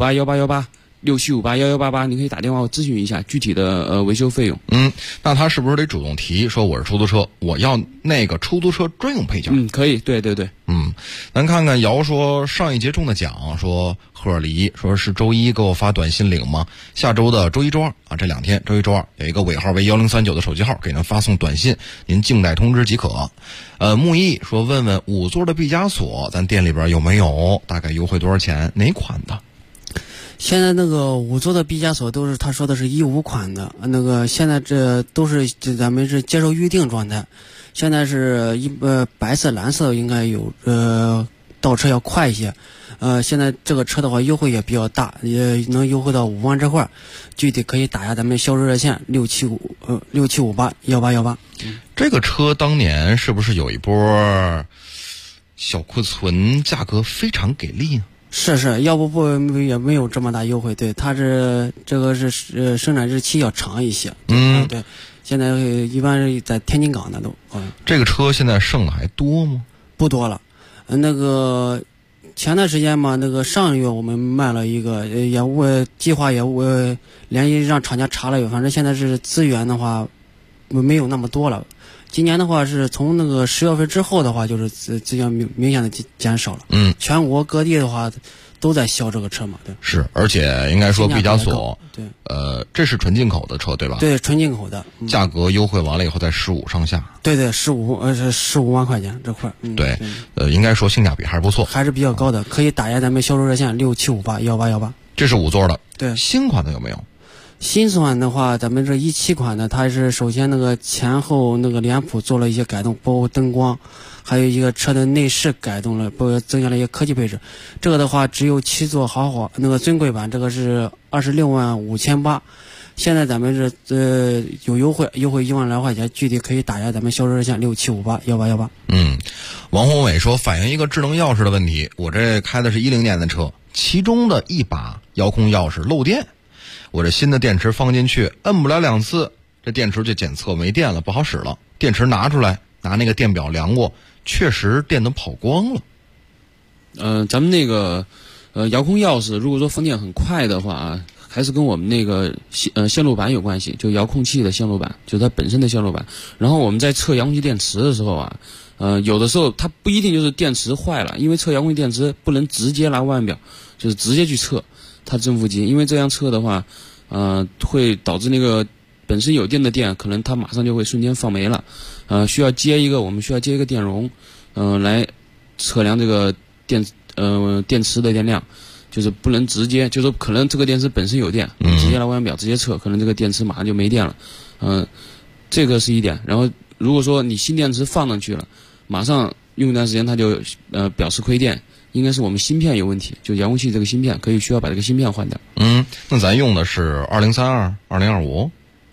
V: 67581818，67581188，您可以打电话咨询一下具体的维修费用。
B: 那他是不是得主动提说我是出租车，我要那个出租车专用配件？
V: 可以，对。
B: 咱看看姚说上一节中的奖，说赫尔黎说是周一给我发短信领吗？下周的周一周二啊，这2天周一周二有一个尾号为1039的手机号给您发送短信，您静待通知即可。木易说问问5座的毕加索咱店里边有没有，大概优惠多少钱，哪款的？
U: 现在那个5座的毕加索都是他说的是15款的，那个现在这都是咱们是接受预定状态，现在是白色蓝色应该有到车要快一些，现在这个车的话优惠也比较大，也能优惠到5万这块，具体可以打下咱们销售热线67581818。
B: 这个车当年是不是有一波小库存，价格非常给力呢？
U: 是，要不也没有这么大优惠。对，它这个是生产日期要长一些。对，现在一般是在天津港的都。
B: 这个车现在剩的还多吗？
U: 不多了。那个前段时间嘛，那个上个月我们卖了一个，计划也联系让厂家查了，反正现在是资源的话没有那么多了。 今年的话是从那个10月份之后的话，就是这样明显的减少了。全国各地的话都在销这个车嘛，对。
B: 是，而且应该说毕加索，
U: 对，
B: 这是纯进口的车对吧？
U: 对，纯进口的，
B: 价格优惠完了以后在15上下。
U: 对，15万块钱这块。
B: 对，应该说性价比还是不错，
U: 还是比较高的，可以打压咱们销售热线67581818。
B: 这是5座的。
U: 对，
B: 新款的有没有？
U: 新款的话，咱们这17款呢，它是首先那个前后那个脸谱做了一些改动，包括灯光，还有一个车的内饰改动了，包括增加了一些科技配置。这个的话只有7座豪华那个尊贵版，这个是265800。现在咱们是有优惠1万来块钱，具体可以打压咱们销售热线67581818。
B: 王宏伟说反映一个智能钥匙的问题，我这开的是10年的车，其中的一把遥控钥匙漏电。我这新的电池放进去，摁不了2次，这电池就检测没电了，不好使了。电池拿出来，拿那个电表量过，确实电都跑光了。
V: 咱们那个遥控钥匙，如果说放电很快的话啊，还是跟我们那个线路板有关系，就遥控器的线路板，就它本身的线路板。然后我们在测遥控器电池的时候啊，有的时候它不一定就是电池坏了，因为测遥控器电池不能直接拿腕表，就是直接去测它正负极，因为这样测的话，会导致那个本身有电的电，可能它马上就会瞬间放没了，我们需要接一个电容，来测量这个电池的电量，就是不能直接，就是说可能这个电池本身有电，直接拿腕表直接测，可能这个电池马上就没电了，这个是一点。然后如果说你新电池放上去了，马上用一段时间它就表示亏电。应该是我们芯片有问题，就遥控器这个芯片需要把这个芯片换掉。
B: 那咱用的是2032、2025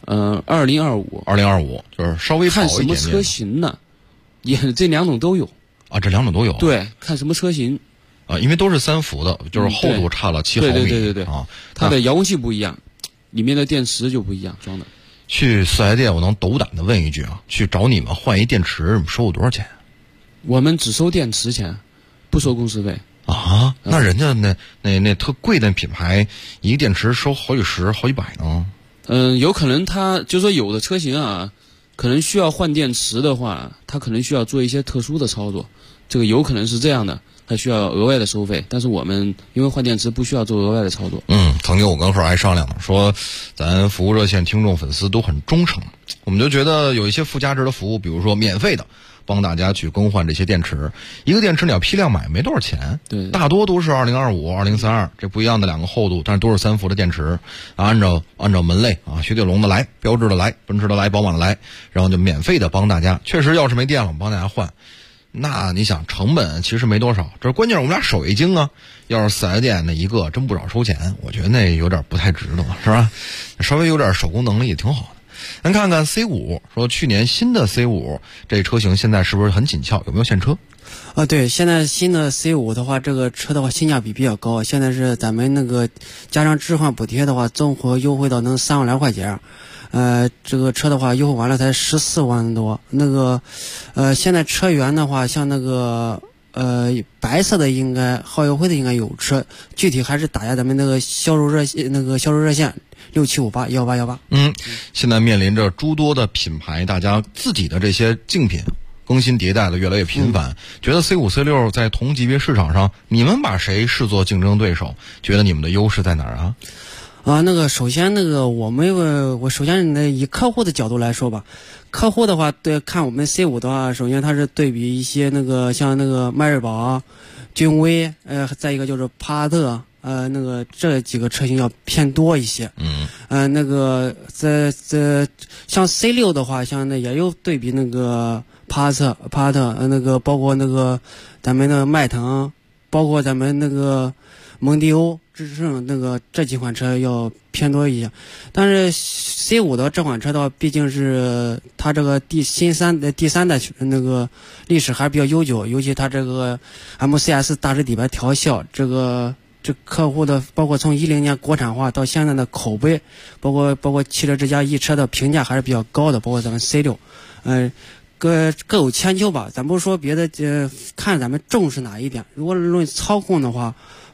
V: ？2025，
B: 就是稍微
V: 看什么车型呢？这2种都有
B: 啊，这2种都有。
V: 对，看什么车型
B: 因为都是3伏的，就是厚度差了7毫米。
V: 对啊，它的遥控器不一样，里面的电池就不一样装的。
B: 去四 S 店，我能斗胆的问一句啊，去找你们换一电池，收我多少钱？
V: 我们只收电池钱。不收公司费
B: 啊？那人家那特贵的品牌，一个电池收好几十、好几百呢。
V: 有可能他就说有的车型啊，可能需要换电池的话，他可能需要做一些特殊的操作，这个有可能是这样的，他需要额外的收费。但是我们因为换电池不需要做额外的操作。
B: 曾经我跟贺还商量了，说咱服务热线听众粉丝都很忠诚，我们就觉得有一些附加值的服务，比如说免费的。帮大家去更换这些电池，一个电池你要批量买没多少钱，
V: 对，
B: 大多都是2025、2032这不一样的2个厚度，但是都是3伏的电池，按照门类啊，雪铁龙的来，标致的来，奔驰的来，宝马的来，然后就免费的帮大家，确实要是没电了，我们帮大家换。那你想成本其实没多少，这关键是我们俩手艺精啊，要是4S店那一个真不少收钱，我觉得那有点不太值得，是吧？稍微有点手工能力也挺好的。咱看看 C5， 说去年新的 C5 这车型现在是不是很紧俏？有没有现车？
U: 对，现在新的 C5 的话，这个车的话性价比比较高，现在是咱们那个加上置换补贴的话，综合优惠到能3万来块钱。这个车的话优惠完了才14万多。那个现在车源的话，像那个白色的应该奥运会的应该有车，具体还是打压咱们那个销售热线67581818。
B: 现在面临着诸多的品牌，大家自己的这些竞品更新迭代的越来越频繁，觉得 C5、C6 在同级别市场上，你们把谁视作竞争对手？觉得你们的优势在哪儿啊？
U: 那个首先那个我首先以客户的角度来说吧，客户的话对看我们 C5 的话，首先它是对比一些那个像那个迈锐宝、君威，再一个就是帕萨特，那个这几个车型要偏多一些。那个像 C6 的话，像那也有对比那个帕萨特，那个包括那个咱们的迈腾，包括咱们那个蒙迪欧、致胜那个这几款车要偏多一些。但是 C5 的这款车的话，毕竟是它这个第三代那个历史还是比较悠久，尤其它这个 MCS 大师底盘调校，这客户的包括从10年国产化到现在的口碑，包括汽车之家一车的评价还是比较高的，包括咱们 C6，各有千秋吧。咱不说别的，看咱们重视哪一点。如果论操控的话，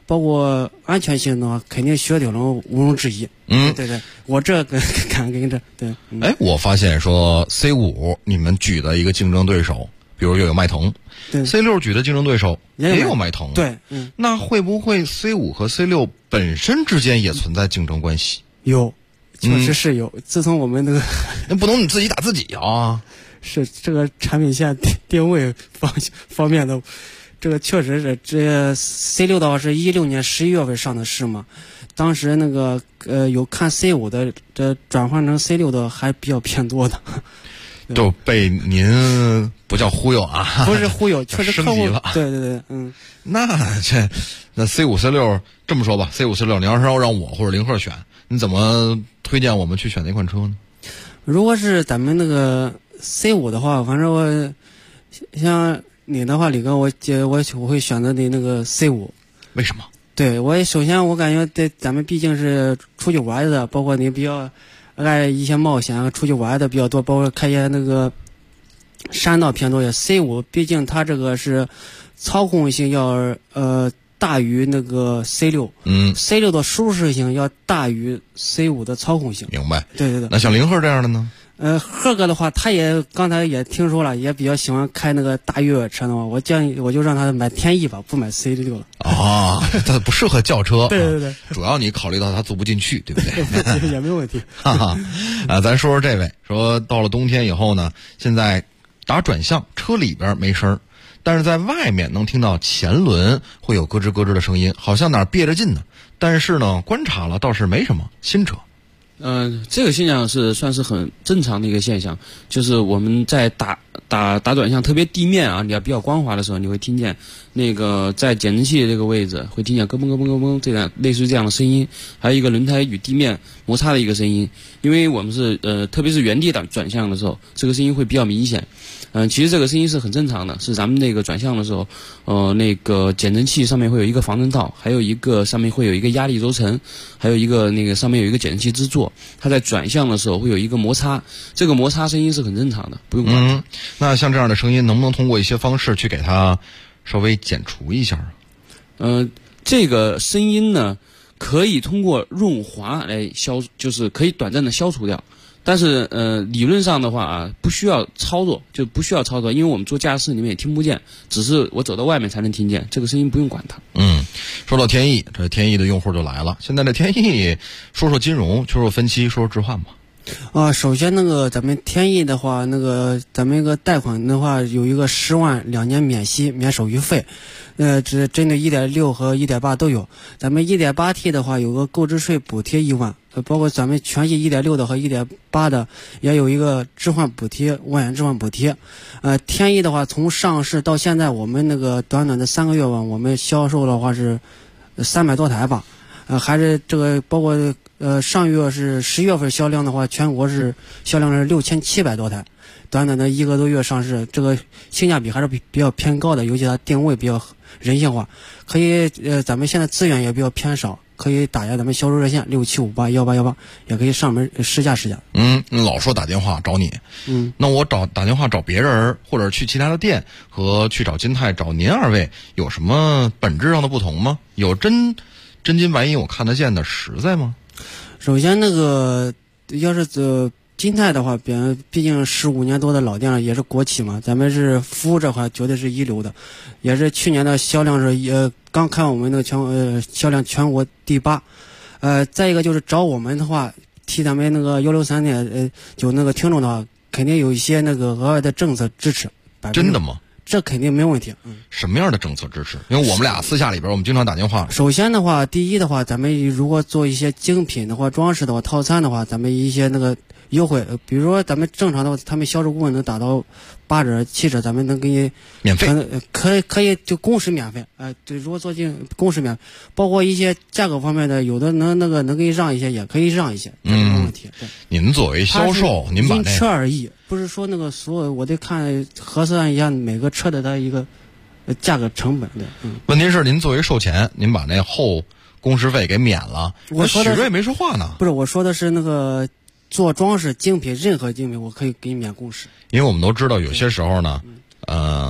U: 包括安全性的话，肯定雪铁龙毋庸置疑。对，我这个敢跟着对。
B: 我发现说 C5 你们举的一个竞争对手，比如又有迈腾，
U: 对
B: C6 举的竞争对手也有迈腾，
U: 对，
B: 那会不会 C5 和 C6 本身之间也存在竞争关系？
U: 有，确实是有。自从我们那个，
B: 那不能你自己打自己啊。
U: 是这个产品线定位方面的，这个确实是这 C6 的话是16年11月份上的市嘛，当时那个有看 C5 的，这转换成 C6 的还比较偏多的，
B: 就被您不叫忽悠啊，
U: 不是忽悠，确实
B: 升级了。
U: 对，
B: 那 C5 C6 这么说吧 ，C5 C6，你要是让我或者林鹤选，你怎么推荐我们去选哪款车呢？
U: 如果是咱们那个 C5 的话，反正我像你的话，李哥，我会选择的那个 C5。
B: 为什么？
U: 对，我首先我感觉对咱们毕竟是出去玩的，包括你比较爱一些冒险，出去玩的比较多，包括开一些那个山道偏多。C5 毕竟它这个是操控性要大于那个 C6，C6 的舒适性要大于 C5 的操控性。
B: 明白。
U: 对。
B: 那像林鹤这样的呢？
U: 鹤哥的话，他也刚才也听说了，也比较喜欢开那个大越野车的话，我建议我就让他买天翼吧，不买 C6 了。
B: 他不适合轿车。
U: 对，
B: 主要你考虑到他坐不进去，对不对？
U: 也没有问题。
B: 咱说说这位，说到了冬天以后呢，现在打转向，车里边没声，但是在外面能听到前轮会有咯吱咯吱的声音，好像哪儿憋着劲呢。但是呢，观察了倒是没什么。新车。
V: 这个现象是算是很正常的一个现象，就是我们在打转向，特别地面啊，你要比较光滑的时候，你会听见那个在减震器这个位置会听见咯嘣咯嘣咯嘣这样类似于这样的声音，还有一个轮胎与地面摩擦的一个声音。因为我们是特别是原地转向的时候，这个声音会比较明显。其实这个声音是很正常的，是咱们那个转向的时候，那个减震器上面会有一个防震套，还有一个上面会有一个压力轴承，还有一个那个上面有一个减震器支座，它在转向的时候会有一个摩擦，这个摩擦声音是很正常的，不用管。
B: 那像这样的声音，能不能通过一些方式去给它稍微减除一下？
V: 这个声音呢，可以通过润滑来就是可以短暂的消除掉。但是理论上的话啊，不需要操作，因为我们坐驾驶里面也听不见，只是我走到外面才能听见，这个声音不用管它。
B: 说到天翼，这天翼的用户就来了。现在的天翼，说说金融，说说分期，说说置换吧。
U: 首先那个咱们天翼的话，那个咱们一个贷款的话，有一个10万2年免息免手续费，只针对 1.6 和 1.8 都有。咱们 1.8T 的话有个购置税补贴1万，包括咱们全系 1.6 的和 1.8 的也有一个置换补贴，5万元置换补贴。天翼的话从上市到现在，我们那个短短的3个月吧，我们销售的话是300多台吧。还是这个包括上月是10月份销量的话，全国是销量是6700多台，短短的1个多月上市，这个性价比还是比较偏高的，尤其它定位比较人性化，可以咱们现在资源也比较偏少，可以打下咱们销售热线67581818，也可以上门试驾。
B: 老说打电话找你，那我打电话找别人，或者去其他的店和去找金泰找您二位有什么本质上的不同吗？有真金白银我看得见的实在吗？
U: 首先那个要是金泰的话，毕竟15年多的老店了，也是国企嘛，咱们是服务这块绝对是一流的，也是去年的销量是刚看我们那个销量全国第8。再一个就是找我们的话，替咱们那个163.9那个听众的话，肯定有一些那个额外的政策支持。
B: 真的吗？
U: 这肯定没问题。
B: 什么样的政策支持？因为我们俩私下里边我们经常打电话。
U: 首先的话，第一的话，咱们如果做一些精品的话、装饰的话、套餐的话，咱们一些那个优惠，比如说咱们正常的话，他们销售顾问能打到8折、7折，咱们能给你
B: 免费，
U: 可以就公时免费。对，如果做进公时免费，包括一些价格方面的，有的能给你让一些，也可以让一些，没问题。对，
B: 您作为销售，您把因
U: 车而异，不是说那个所有，我得看核算一下每个车的它一个价格成本的。
B: 问题是您作为售前，您把那后工时费给免了，许瑞没说话呢。
U: 不是，我说的是那个做装饰精品，任何精品我可以给你免工时。
B: 因为我们都知道有些时候呢，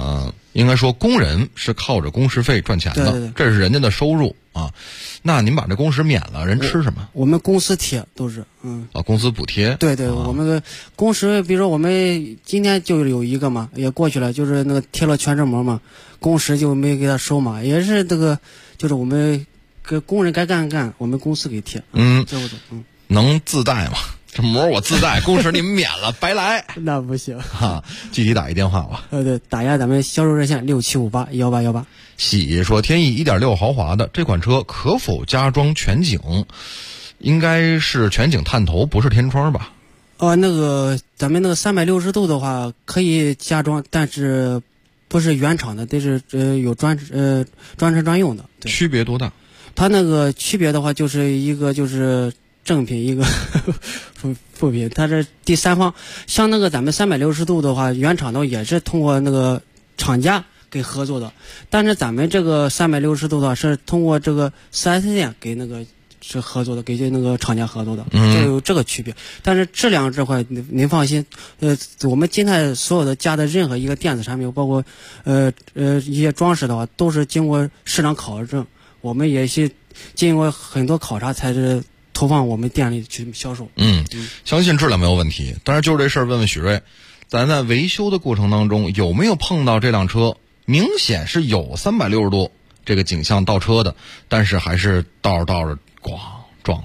B: 应该说工人是靠着工时费赚钱的，
U: 对，
B: 这是人家的收入啊。那您把这工时免了，人吃什么？
U: 我们公司贴都是，
B: 公司补贴。
U: 对，我们的工时，比如说我们今天就有一个嘛，也过去了，就是那个贴了全脂膜嘛，工时就没给他收嘛，也是这个，就是我们给工人该干，我们公司给贴。
B: 能自带吗？这膜我自带，工时你们免了，白来。
U: 那不行
B: 哈，具体打一电话吧。
U: 对，打一下咱们销售热线67581818。
B: 喜说天翼 1.6 豪华的这款车可否加装全景？应该是全景探头，不是天窗吧？
U: 那个咱们那个360度的话可以加装，但是不是原厂的，得是有专车专用的。
B: 区别多大？
U: 它那个区别的话，就是一个就是正品，一个副品，它是第三方。像那个咱们360度的话，原厂的也是通过那个厂家给合作的，但是咱们这个360度的是通过这个 4S 店给那个是合作的，给那个厂家合作的，就有这个区别。但是质量这块您放心，我们金泰所有的加的任何一个电子产品，包括一些装饰的话，都是经过市场考证，我们也是经过很多考察才是投放我们店里去销售。
B: 相信质量没有问题。但是就是这事儿，问问许瑞，咱在维修的过程当中有没有碰到这辆车明显是有360度这个景象倒车的，但是还是倒着咣撞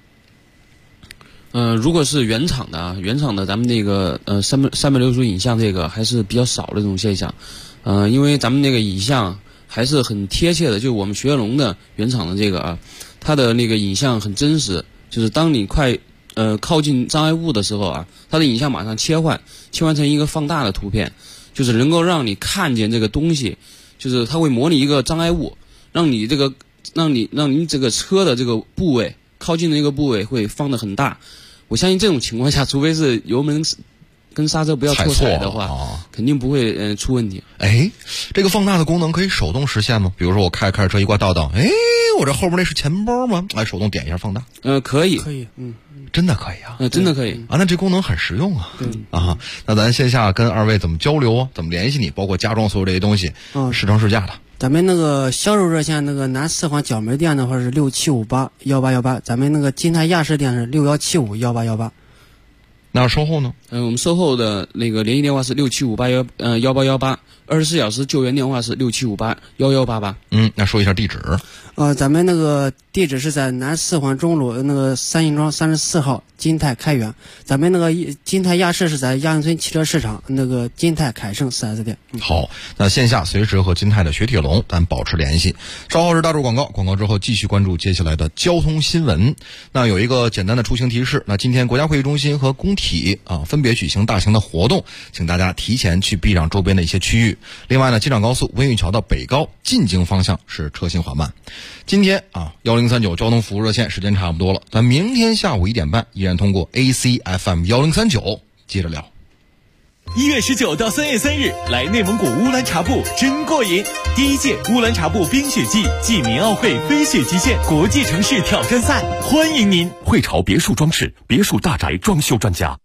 V: 了？如果是原厂的咱们那个360度影像这个还是比较少的这种现象。因为咱们那个影像还是很贴切的，就我们雪铁龙的原厂的这个它的那个影像很真实，就是当你快靠近障碍物的时候它的影像马上切换成一个放大的图片，就是能够让你看见这个东西，就是它会模拟一个障碍物，让你这个车的这个部位靠近的那个部位会放得很大。我相信这种情况下，除非是油门跟刹车不要错踩的话，肯定不会出问题。
B: 这个放大的功能可以手动实现吗？比如说我开着车一挂倒倒，我这后边那是钱包吗？手动点一下放大。
V: 可以，
B: 真的可以啊，
V: 真的可以
B: 那这功能很实用啊。那咱线下跟二位怎么交流啊？怎么联系你？包括加装所有这些东西，试乘试驾的。
U: 咱们那个销售热线，那个南四环角门店的话是67581818，咱们那个金泰亚市店是61751818。
B: 那售后呢？
V: 我们售后的那个联系电话是67581818，24小时救援电话是67581188。
B: 那说一下地址。
U: 咱们那个地址是在南四环中路那个三信庄34号金泰开源。咱们那个金泰亚市是在亚运村汽车市场那个金泰凯盛 4S 店。
B: 好，那线下随时和金泰的雪铁龙咱保持联系。稍后是大众广告，广告之后继续关注接下来的交通新闻。那有一个简单的出行提示，那今天国家会议中心和工体分别举行大型的活动，请大家提前去避让周边的一些区域。另外呢，京长高速温榆桥到北高进京方向是车行缓慢。今天1039交通服务热线时间差不多了，咱明天下午1点半依然通过 ACFM 1039接着聊。
S: 1月19到3月3日，来内蒙古乌兰察布真过瘾！第1届乌兰察布冰雪季暨民奥会飞雪极限国际城市挑战赛，欢迎您！
D: 汇潮别墅装饰别墅大宅装修专家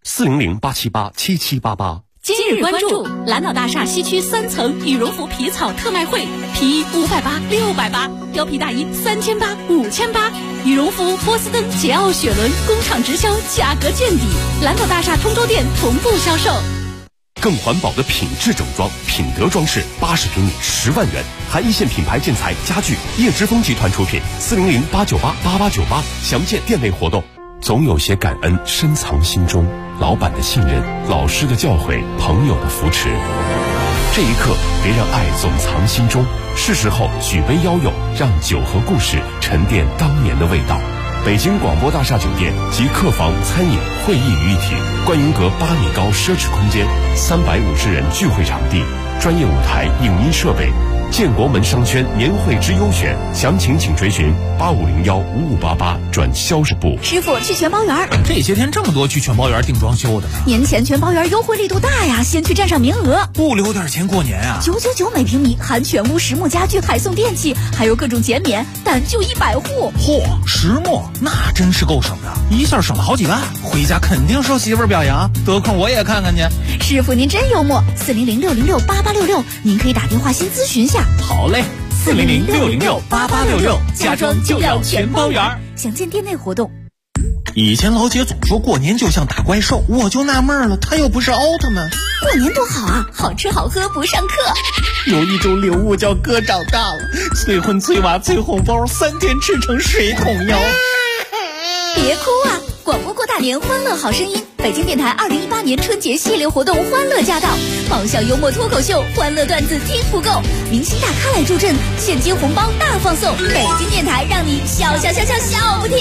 D: ，400-878-7788。
L: 今日关注蓝岛大厦西区3层羽绒服皮草特卖会，皮衣580、680，貂皮大衣3800、5800，羽绒服波司登、捷奥雪伦工厂直销，价格见底。蓝岛大厦通州店同步销售。
D: 更环保的品质整装，品德装饰80平米10万元，含一线品牌建材家具，叶之峰集团出品，400-898-8898，详见店内活动。总有些感恩深藏心中，老板的信任，老师的教诲，朋友的扶持。这一刻，别让爱总藏心中，是时候举杯邀友，让酒和故事沉淀当年的味道。北京广播大厦酒店及客房、餐饮、会议于一体，观云阁8米高奢侈空间，350人聚会场地，专业舞台、影音设备， 建国门商圈年会之优选，详情请垂询85015588转销售部。
C: 师傅去全包园，
S: 这些天这么多去全包园订装修的呢。
C: 年前全包园优惠力度大呀，先去占上名额，
S: 不留点钱过年啊
C: ！999每平米，含全屋实木家具，还送电器，还有各种减免，但就100户。
S: 嚯，实木那真是够省的，一下省了好几万，回家肯定受媳妇儿表扬，得空我也看看去。
C: 师傅您真幽默，400-606-8866，您可以打电话先咨询下。
S: 好嘞，400-606-8866，家装就要全包园。
C: 详见店内活动。
S: 以前老姐总说过年就像打怪兽，我就纳闷了，她又不是奥特曼。
C: 过年多好啊，好吃好喝不上课。
S: 有一种礼物叫哥长大了，催婚催娃催红包，3天吃成水桶腰。
C: 别哭啊！广播过大年，欢乐好声音。北京电台2018年春节系列活动欢乐驾到，爆笑幽默脱口秀，欢乐段子听不够，明星大咖来助阵，现金红包大放送。北京电台让你笑笑笑笑笑不停。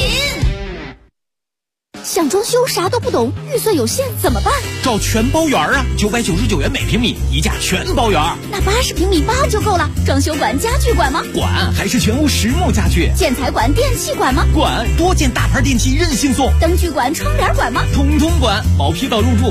C: 想装修啥都不懂，预算有限怎么办？
S: 找全包园啊，999元每平米，一价全包园。
C: 那80平米包就够了。装修管、家具管吗？
S: 管，还是全屋实木家具。
C: 建材管、电器管吗？
S: 管，多件大牌电器任性送。
C: 灯具管、窗帘管吗？
S: 统统管，毛坯到入住。